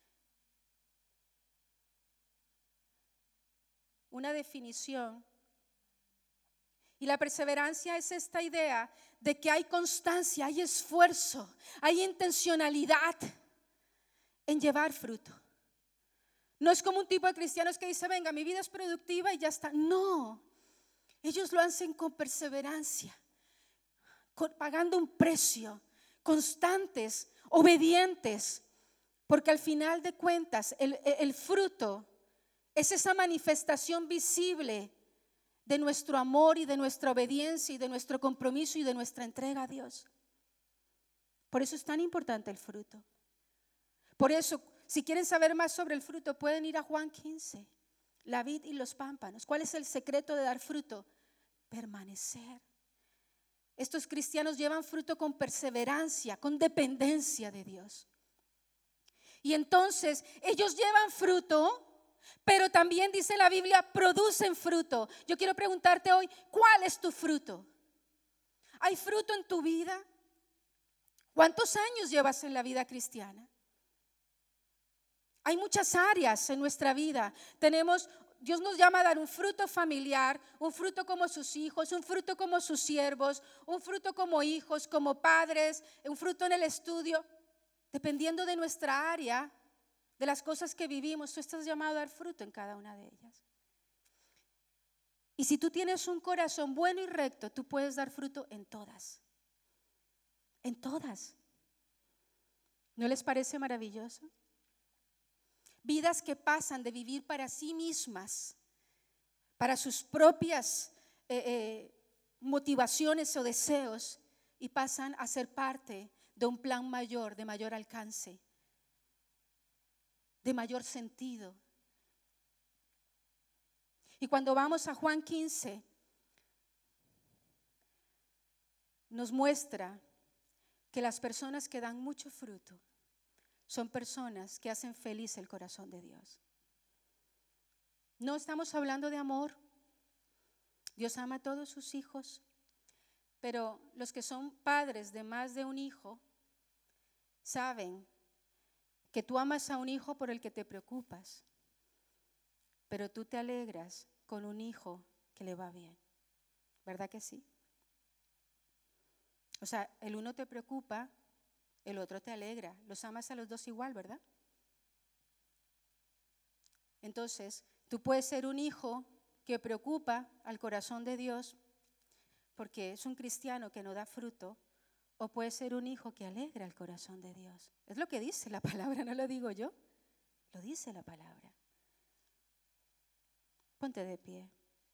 definición. Y la perseverancia es esta idea de que hay constancia, hay esfuerzo, hay intencionalidad en llevar fruto. No es como un tipo de cristianos que dice, venga, mi vida es productiva y ya está. No, ellos lo hacen con perseverancia, pagando un precio, constantes, obedientes, porque al final de cuentas el fruto es esa manifestación visible de nuestro amor y de nuestra obediencia y de nuestro compromiso y de nuestra entrega a Dios. Por eso es tan importante el fruto. Por eso, si quieren saber más sobre el fruto, pueden ir a Juan 15, la vid y los pámpanos. ¿Cuál es el secreto de dar fruto? Permanecer. Estos cristianos llevan fruto con perseverancia, con dependencia de Dios. Y entonces ellos llevan fruto, pero también dice la Biblia, producen fruto. Yo quiero preguntarte hoy, ¿cuál es tu fruto? ¿Hay fruto en tu vida? ¿Cuántos años llevas en la vida cristiana? Hay muchas áreas en nuestra vida. Dios nos llama a dar un fruto familiar, un fruto como sus hijos, un fruto como sus siervos, un fruto como hijos, como padres, un fruto en el estudio. Dependiendo de nuestra área, de las cosas que vivimos, tú estás llamado a dar fruto en cada una de ellas. Y si tú tienes un corazón bueno y recto, tú puedes dar fruto en todas. En todas. ¿No les parece maravilloso? Vidas que pasan de vivir para sí mismas, para sus propias motivaciones o deseos, y pasan a ser parte de un plan mayor, de mayor alcance, de mayor sentido. Y cuando vamos a Juan 15, nos muestra que las personas que dan mucho fruto son personas que hacen feliz el corazón de Dios. No estamos hablando de amor. Dios ama a todos sus hijos, pero los que son padres de más de un hijo saben que tú amas a un hijo por el que te preocupas, pero tú te alegras con un hijo que le va bien. ¿Verdad que sí? O sea, el uno te preocupa, el otro te alegra. Los amas a los dos igual, ¿verdad? Entonces, tú puedes ser un hijo que preocupa al corazón de Dios porque es un cristiano que no da fruto, o puede ser un hijo que alegra el corazón de Dios. Es lo que dice la palabra, no lo digo yo, lo dice la palabra. Ponte de pie.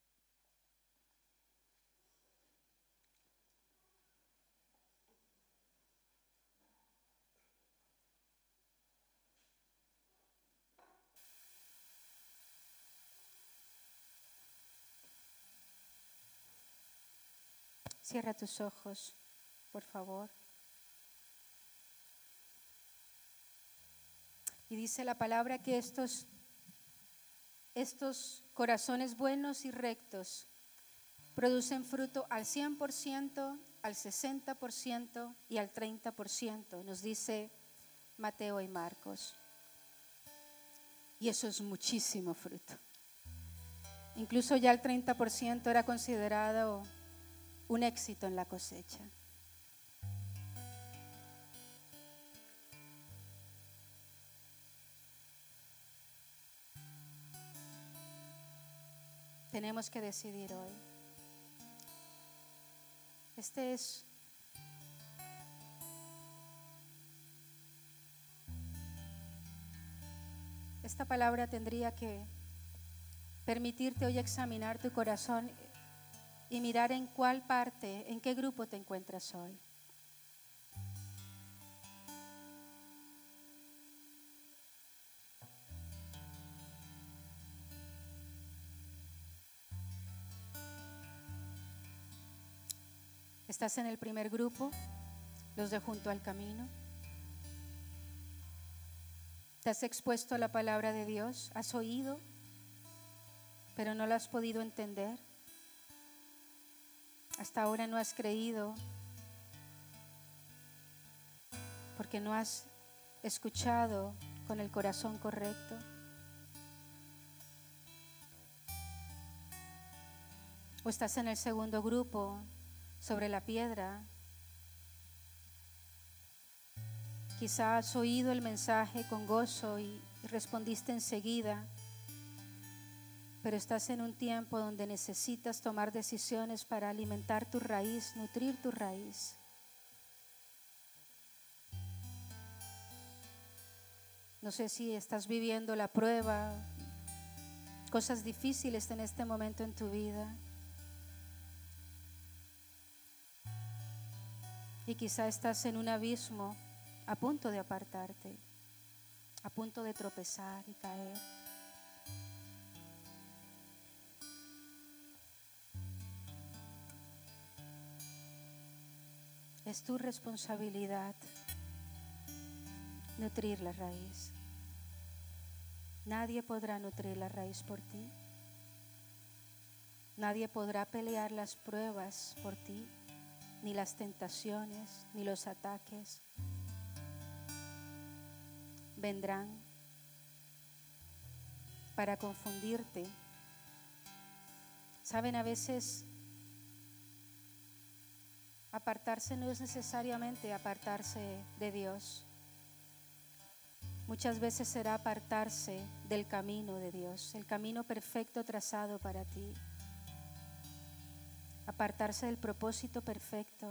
Cierra tus ojos, por favor. Y dice la palabra que estos corazones buenos y rectos producen fruto al 100%, al 60% y al 30%, nos dice Mateo y Marcos. Y eso es muchísimo fruto. Incluso ya el 30% era considerado un éxito en la cosecha. Tenemos que decidir hoy. Esta palabra tendría que permitirte hoy examinar tu corazón y mirar en cuál parte, en qué grupo te encuentras hoy. ¿Estás en el primer grupo, los de junto al camino? ¿Te has expuesto a la palabra de Dios? ¿Has oído, pero no la has podido entender? Hasta ahora no has creído porque no has escuchado con el corazón correcto. ¿O estás en el segundo grupo, sobre la piedra? Quizás has oído el mensaje con gozo y respondiste enseguida, pero estás en un tiempo donde necesitas tomar decisiones para alimentar tu raíz, nutrir tu raíz. No sé si estás viviendo la prueba, cosas difíciles en este momento en tu vida. Y quizá estás en un abismo a punto de apartarte, a punto de tropezar y caer. Es tu responsabilidad nutrir la raíz. Nadie podrá nutrir la raíz por ti. Nadie podrá pelear las pruebas por ti, ni las tentaciones, ni los ataques. Vendrán para confundirte. Saben, a veces apartarse no es necesariamente apartarse de Dios. Muchas veces será apartarse del camino de Dios, el camino perfecto trazado para ti. apartarse del propósito perfecto.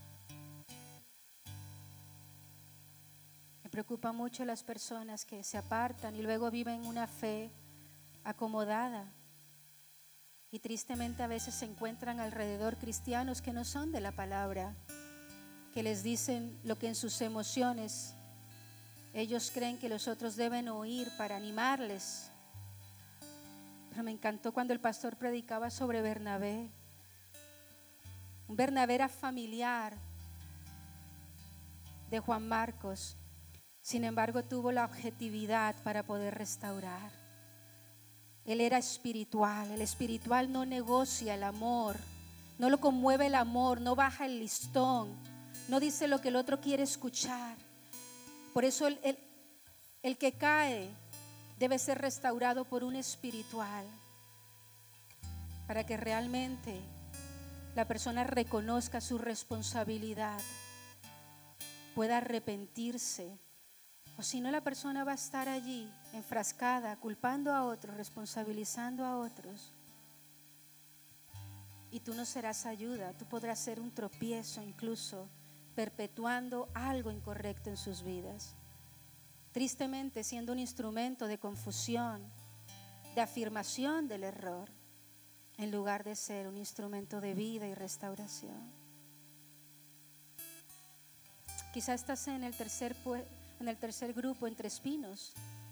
Me preocupa mucho las personas que se apartan y luego viven una fe acomodada. Y tristemente a veces se encuentran alrededor cristianos que no son de la palabra, que les dicen lo que en sus emociones ellos creen que los otros deben oír para animarles. Pero me encantó cuando el pastor predicaba sobre Bernabé. Un Bernabé era familiar de Juan Marcos, sin embargo tuvo la objetividad para poder restaurar. Él era espiritual, el espiritual no negocia el amor, no lo conmueve el amor, no baja el listón, no dice lo que el otro quiere escuchar. Por eso el que cae debe ser restaurado por un espiritual, para que realmente la persona reconozca su responsabilidad, pueda arrepentirse. O si no, la persona va a estar allí enfrascada, culpando a otros, responsabilizando a otros. Y tú no serás ayuda, tú podrás ser un tropiezo, incluso perpetuando algo incorrecto en sus vidas. Tristemente, siendo un instrumento de confusión, de afirmación del error, en lugar de ser un instrumento de vida y restauración. Quizá estás en el tercer grupo, entre espinos.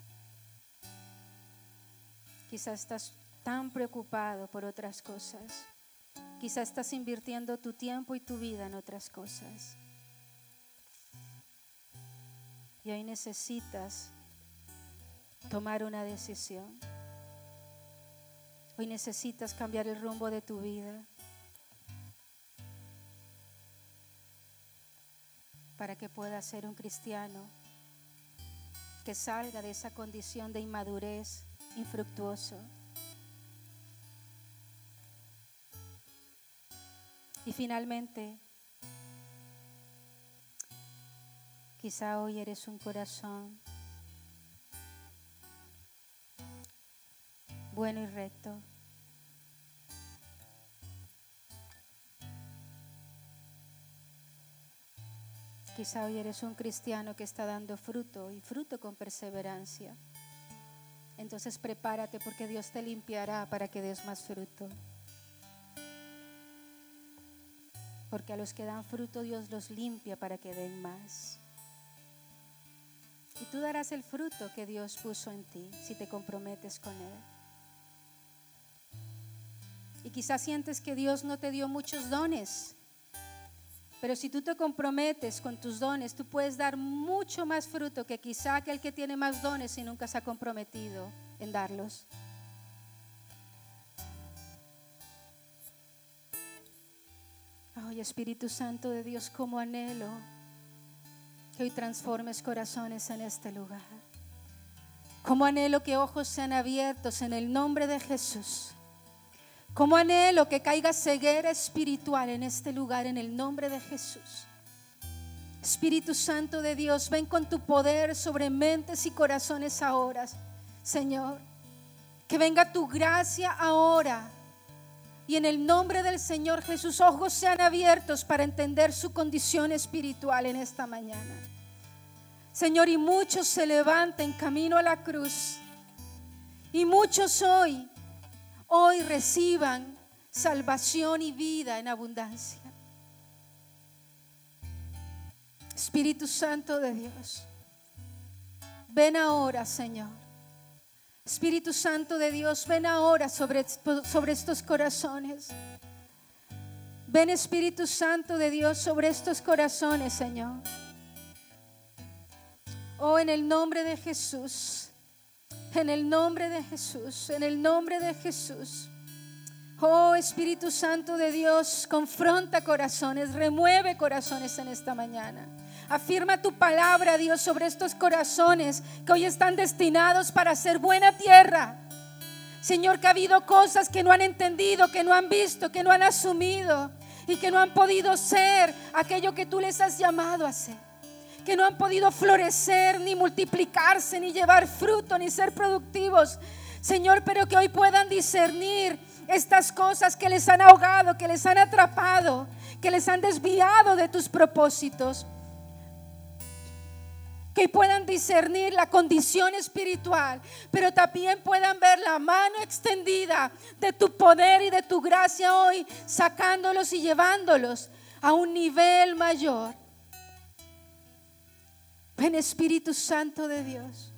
Quizá estás tan preocupado por otras cosas. Quizá estás invirtiendo tu tiempo y tu vida en otras cosas. Y hoy necesitas tomar una decisión. Hoy necesitas cambiar el rumbo de tu vida para que puedas ser un cristiano que salga de esa condición de inmadurez, infructuoso. Y finalmente, quizá hoy eres un corazón bueno y recto. Quizá hoy eres un cristiano que está dando fruto y fruto con perseverancia. Entonces prepárate, porque Dios te limpiará para que des más fruto. Porque a los que dan fruto Dios los limpia para que den más. Y tú darás el fruto que Dios puso en ti si te comprometes con Él. Y quizás sientes que Dios no te dio muchos dones, pero si tú te comprometes con tus dones, tú puedes dar mucho más fruto que quizá aquel que tiene más dones y nunca se ha comprometido en darlos. Ay, Espíritu Santo de Dios, cómo anhelo que hoy transformes corazones en este lugar. Cómo anhelo que ojos sean abiertos en el nombre de Jesús. Cómo anhelo que caiga ceguera espiritual en este lugar en el nombre de Jesús. Espíritu Santo de Dios, ven con tu poder sobre mentes y corazones ahora, Señor. Que venga tu gracia ahora. Y en el nombre del Señor Jesús, ojos sean abiertos para entender su condición espiritual en esta mañana. Señor, y muchos se levanten camino a la cruz. Y muchos hoy reciban salvación y vida en abundancia. Espíritu Santo de Dios, ven ahora, Señor. Espíritu Santo de Dios, ven ahora sobre estos corazones. Ven, Espíritu Santo de Dios, sobre estos corazones, Señor. Oh, en el nombre de Jesús. En el nombre de Jesús, en el nombre de Jesús. Oh, Espíritu Santo de Dios, confronta corazones, remueve corazones en esta mañana. Afirma tu palabra, Dios, sobre estos corazones que hoy están destinados para ser buena tierra. Señor, que ha habido cosas que no han entendido, que no han visto, que no han asumido y que no han podido ser aquello que tú les has llamado a ser. Que no han podido florecer, ni multiplicarse, ni llevar fruto, ni ser productivos, Señor, pero que hoy puedan discernir estas cosas que les han ahogado, que les han atrapado, que les han desviado de tus propósitos. Que puedan discernir la condición espiritual, pero también puedan ver la mano extendida de tu poder y de tu gracia hoy, sacándolos y llevándolos a un nivel mayor. Ven, Espíritu Santo de Dios.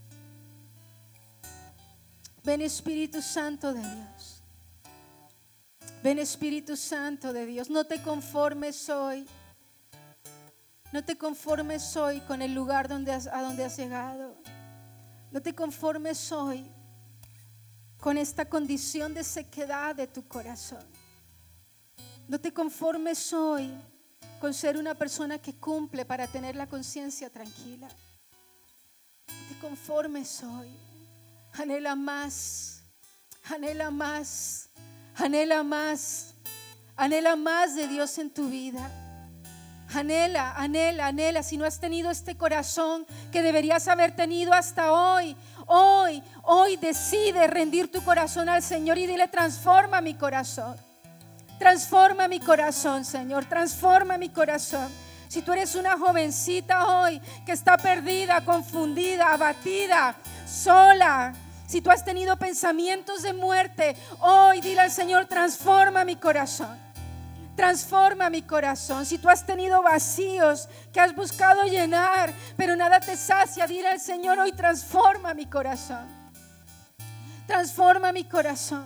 Ven, Espíritu Santo de Dios. Ven, Espíritu Santo de Dios. No te conformes hoy. No te conformes hoy con el lugar a donde has llegado. No te conformes hoy con esta condición de sequedad de tu corazón. No te conformes hoy con ser una persona que cumple para tener la conciencia tranquila. No te conformes hoy. Anhela más, anhela más, anhela más, anhela más de Dios en tu vida. Anhela, anhela, anhela. Si no has tenido este corazón que deberías haber tenido hasta hoy, hoy decide rendir tu corazón al Señor y dile: transforma mi corazón. Transforma mi corazón, Señor, transforma mi corazón. Si tú eres una jovencita hoy que está perdida, confundida, abatida, sola, si tú has tenido pensamientos de muerte, hoy dile al Señor: transforma mi corazón. Transforma mi corazón. Si tú has tenido vacíos que has buscado llenar, pero nada te sacia, dile al Señor hoy: transforma mi corazón. Transforma mi corazón.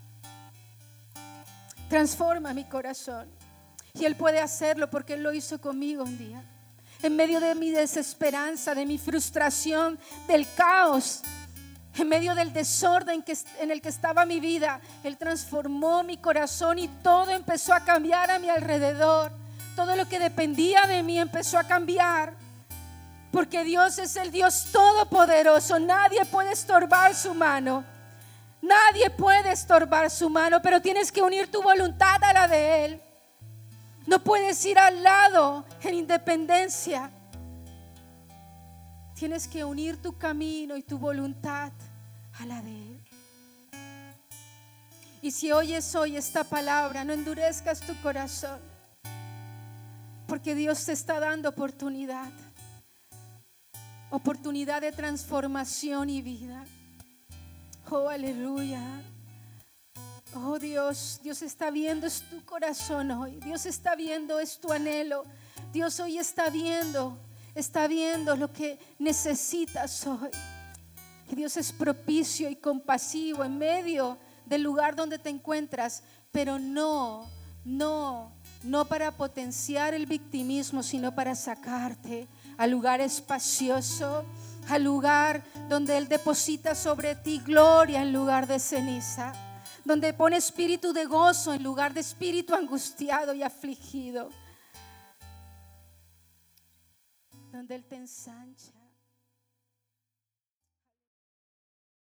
Transforma mi corazón. Y Él puede hacerlo porque Él lo hizo conmigo un día. En medio de mi desesperanza, de mi frustración, del caos, en medio del desorden en el que estaba mi vida, Él transformó mi corazón y todo empezó a cambiar a mi alrededor. Todo lo que dependía de mí empezó a cambiar. Porque Dios es el Dios todopoderoso. Nadie puede estorbar su mano. Nadie puede estorbar su mano, pero tienes que unir tu voluntad a la de Él. No puedes ir al lado en independencia. Tienes que unir tu camino y tu voluntad a la de Él. Y si oyes hoy esta palabra, no endurezcas tu corazón, porque Dios te está dando oportunidad de transformación y vida. Oh, aleluya. Oh, Dios está viendo, es tu corazón hoy. Dios está viendo, es tu anhelo. Dios hoy está viendo lo que necesitas hoy. Y Dios es propicio y compasivo en medio del lugar donde te encuentras, pero no para potenciar el victimismo, sino para sacarte al lugar espacioso, al lugar donde Él deposita sobre ti gloria en lugar de ceniza, donde pone espíritu de gozo en lugar de espíritu angustiado y afligido, donde Él te ensancha.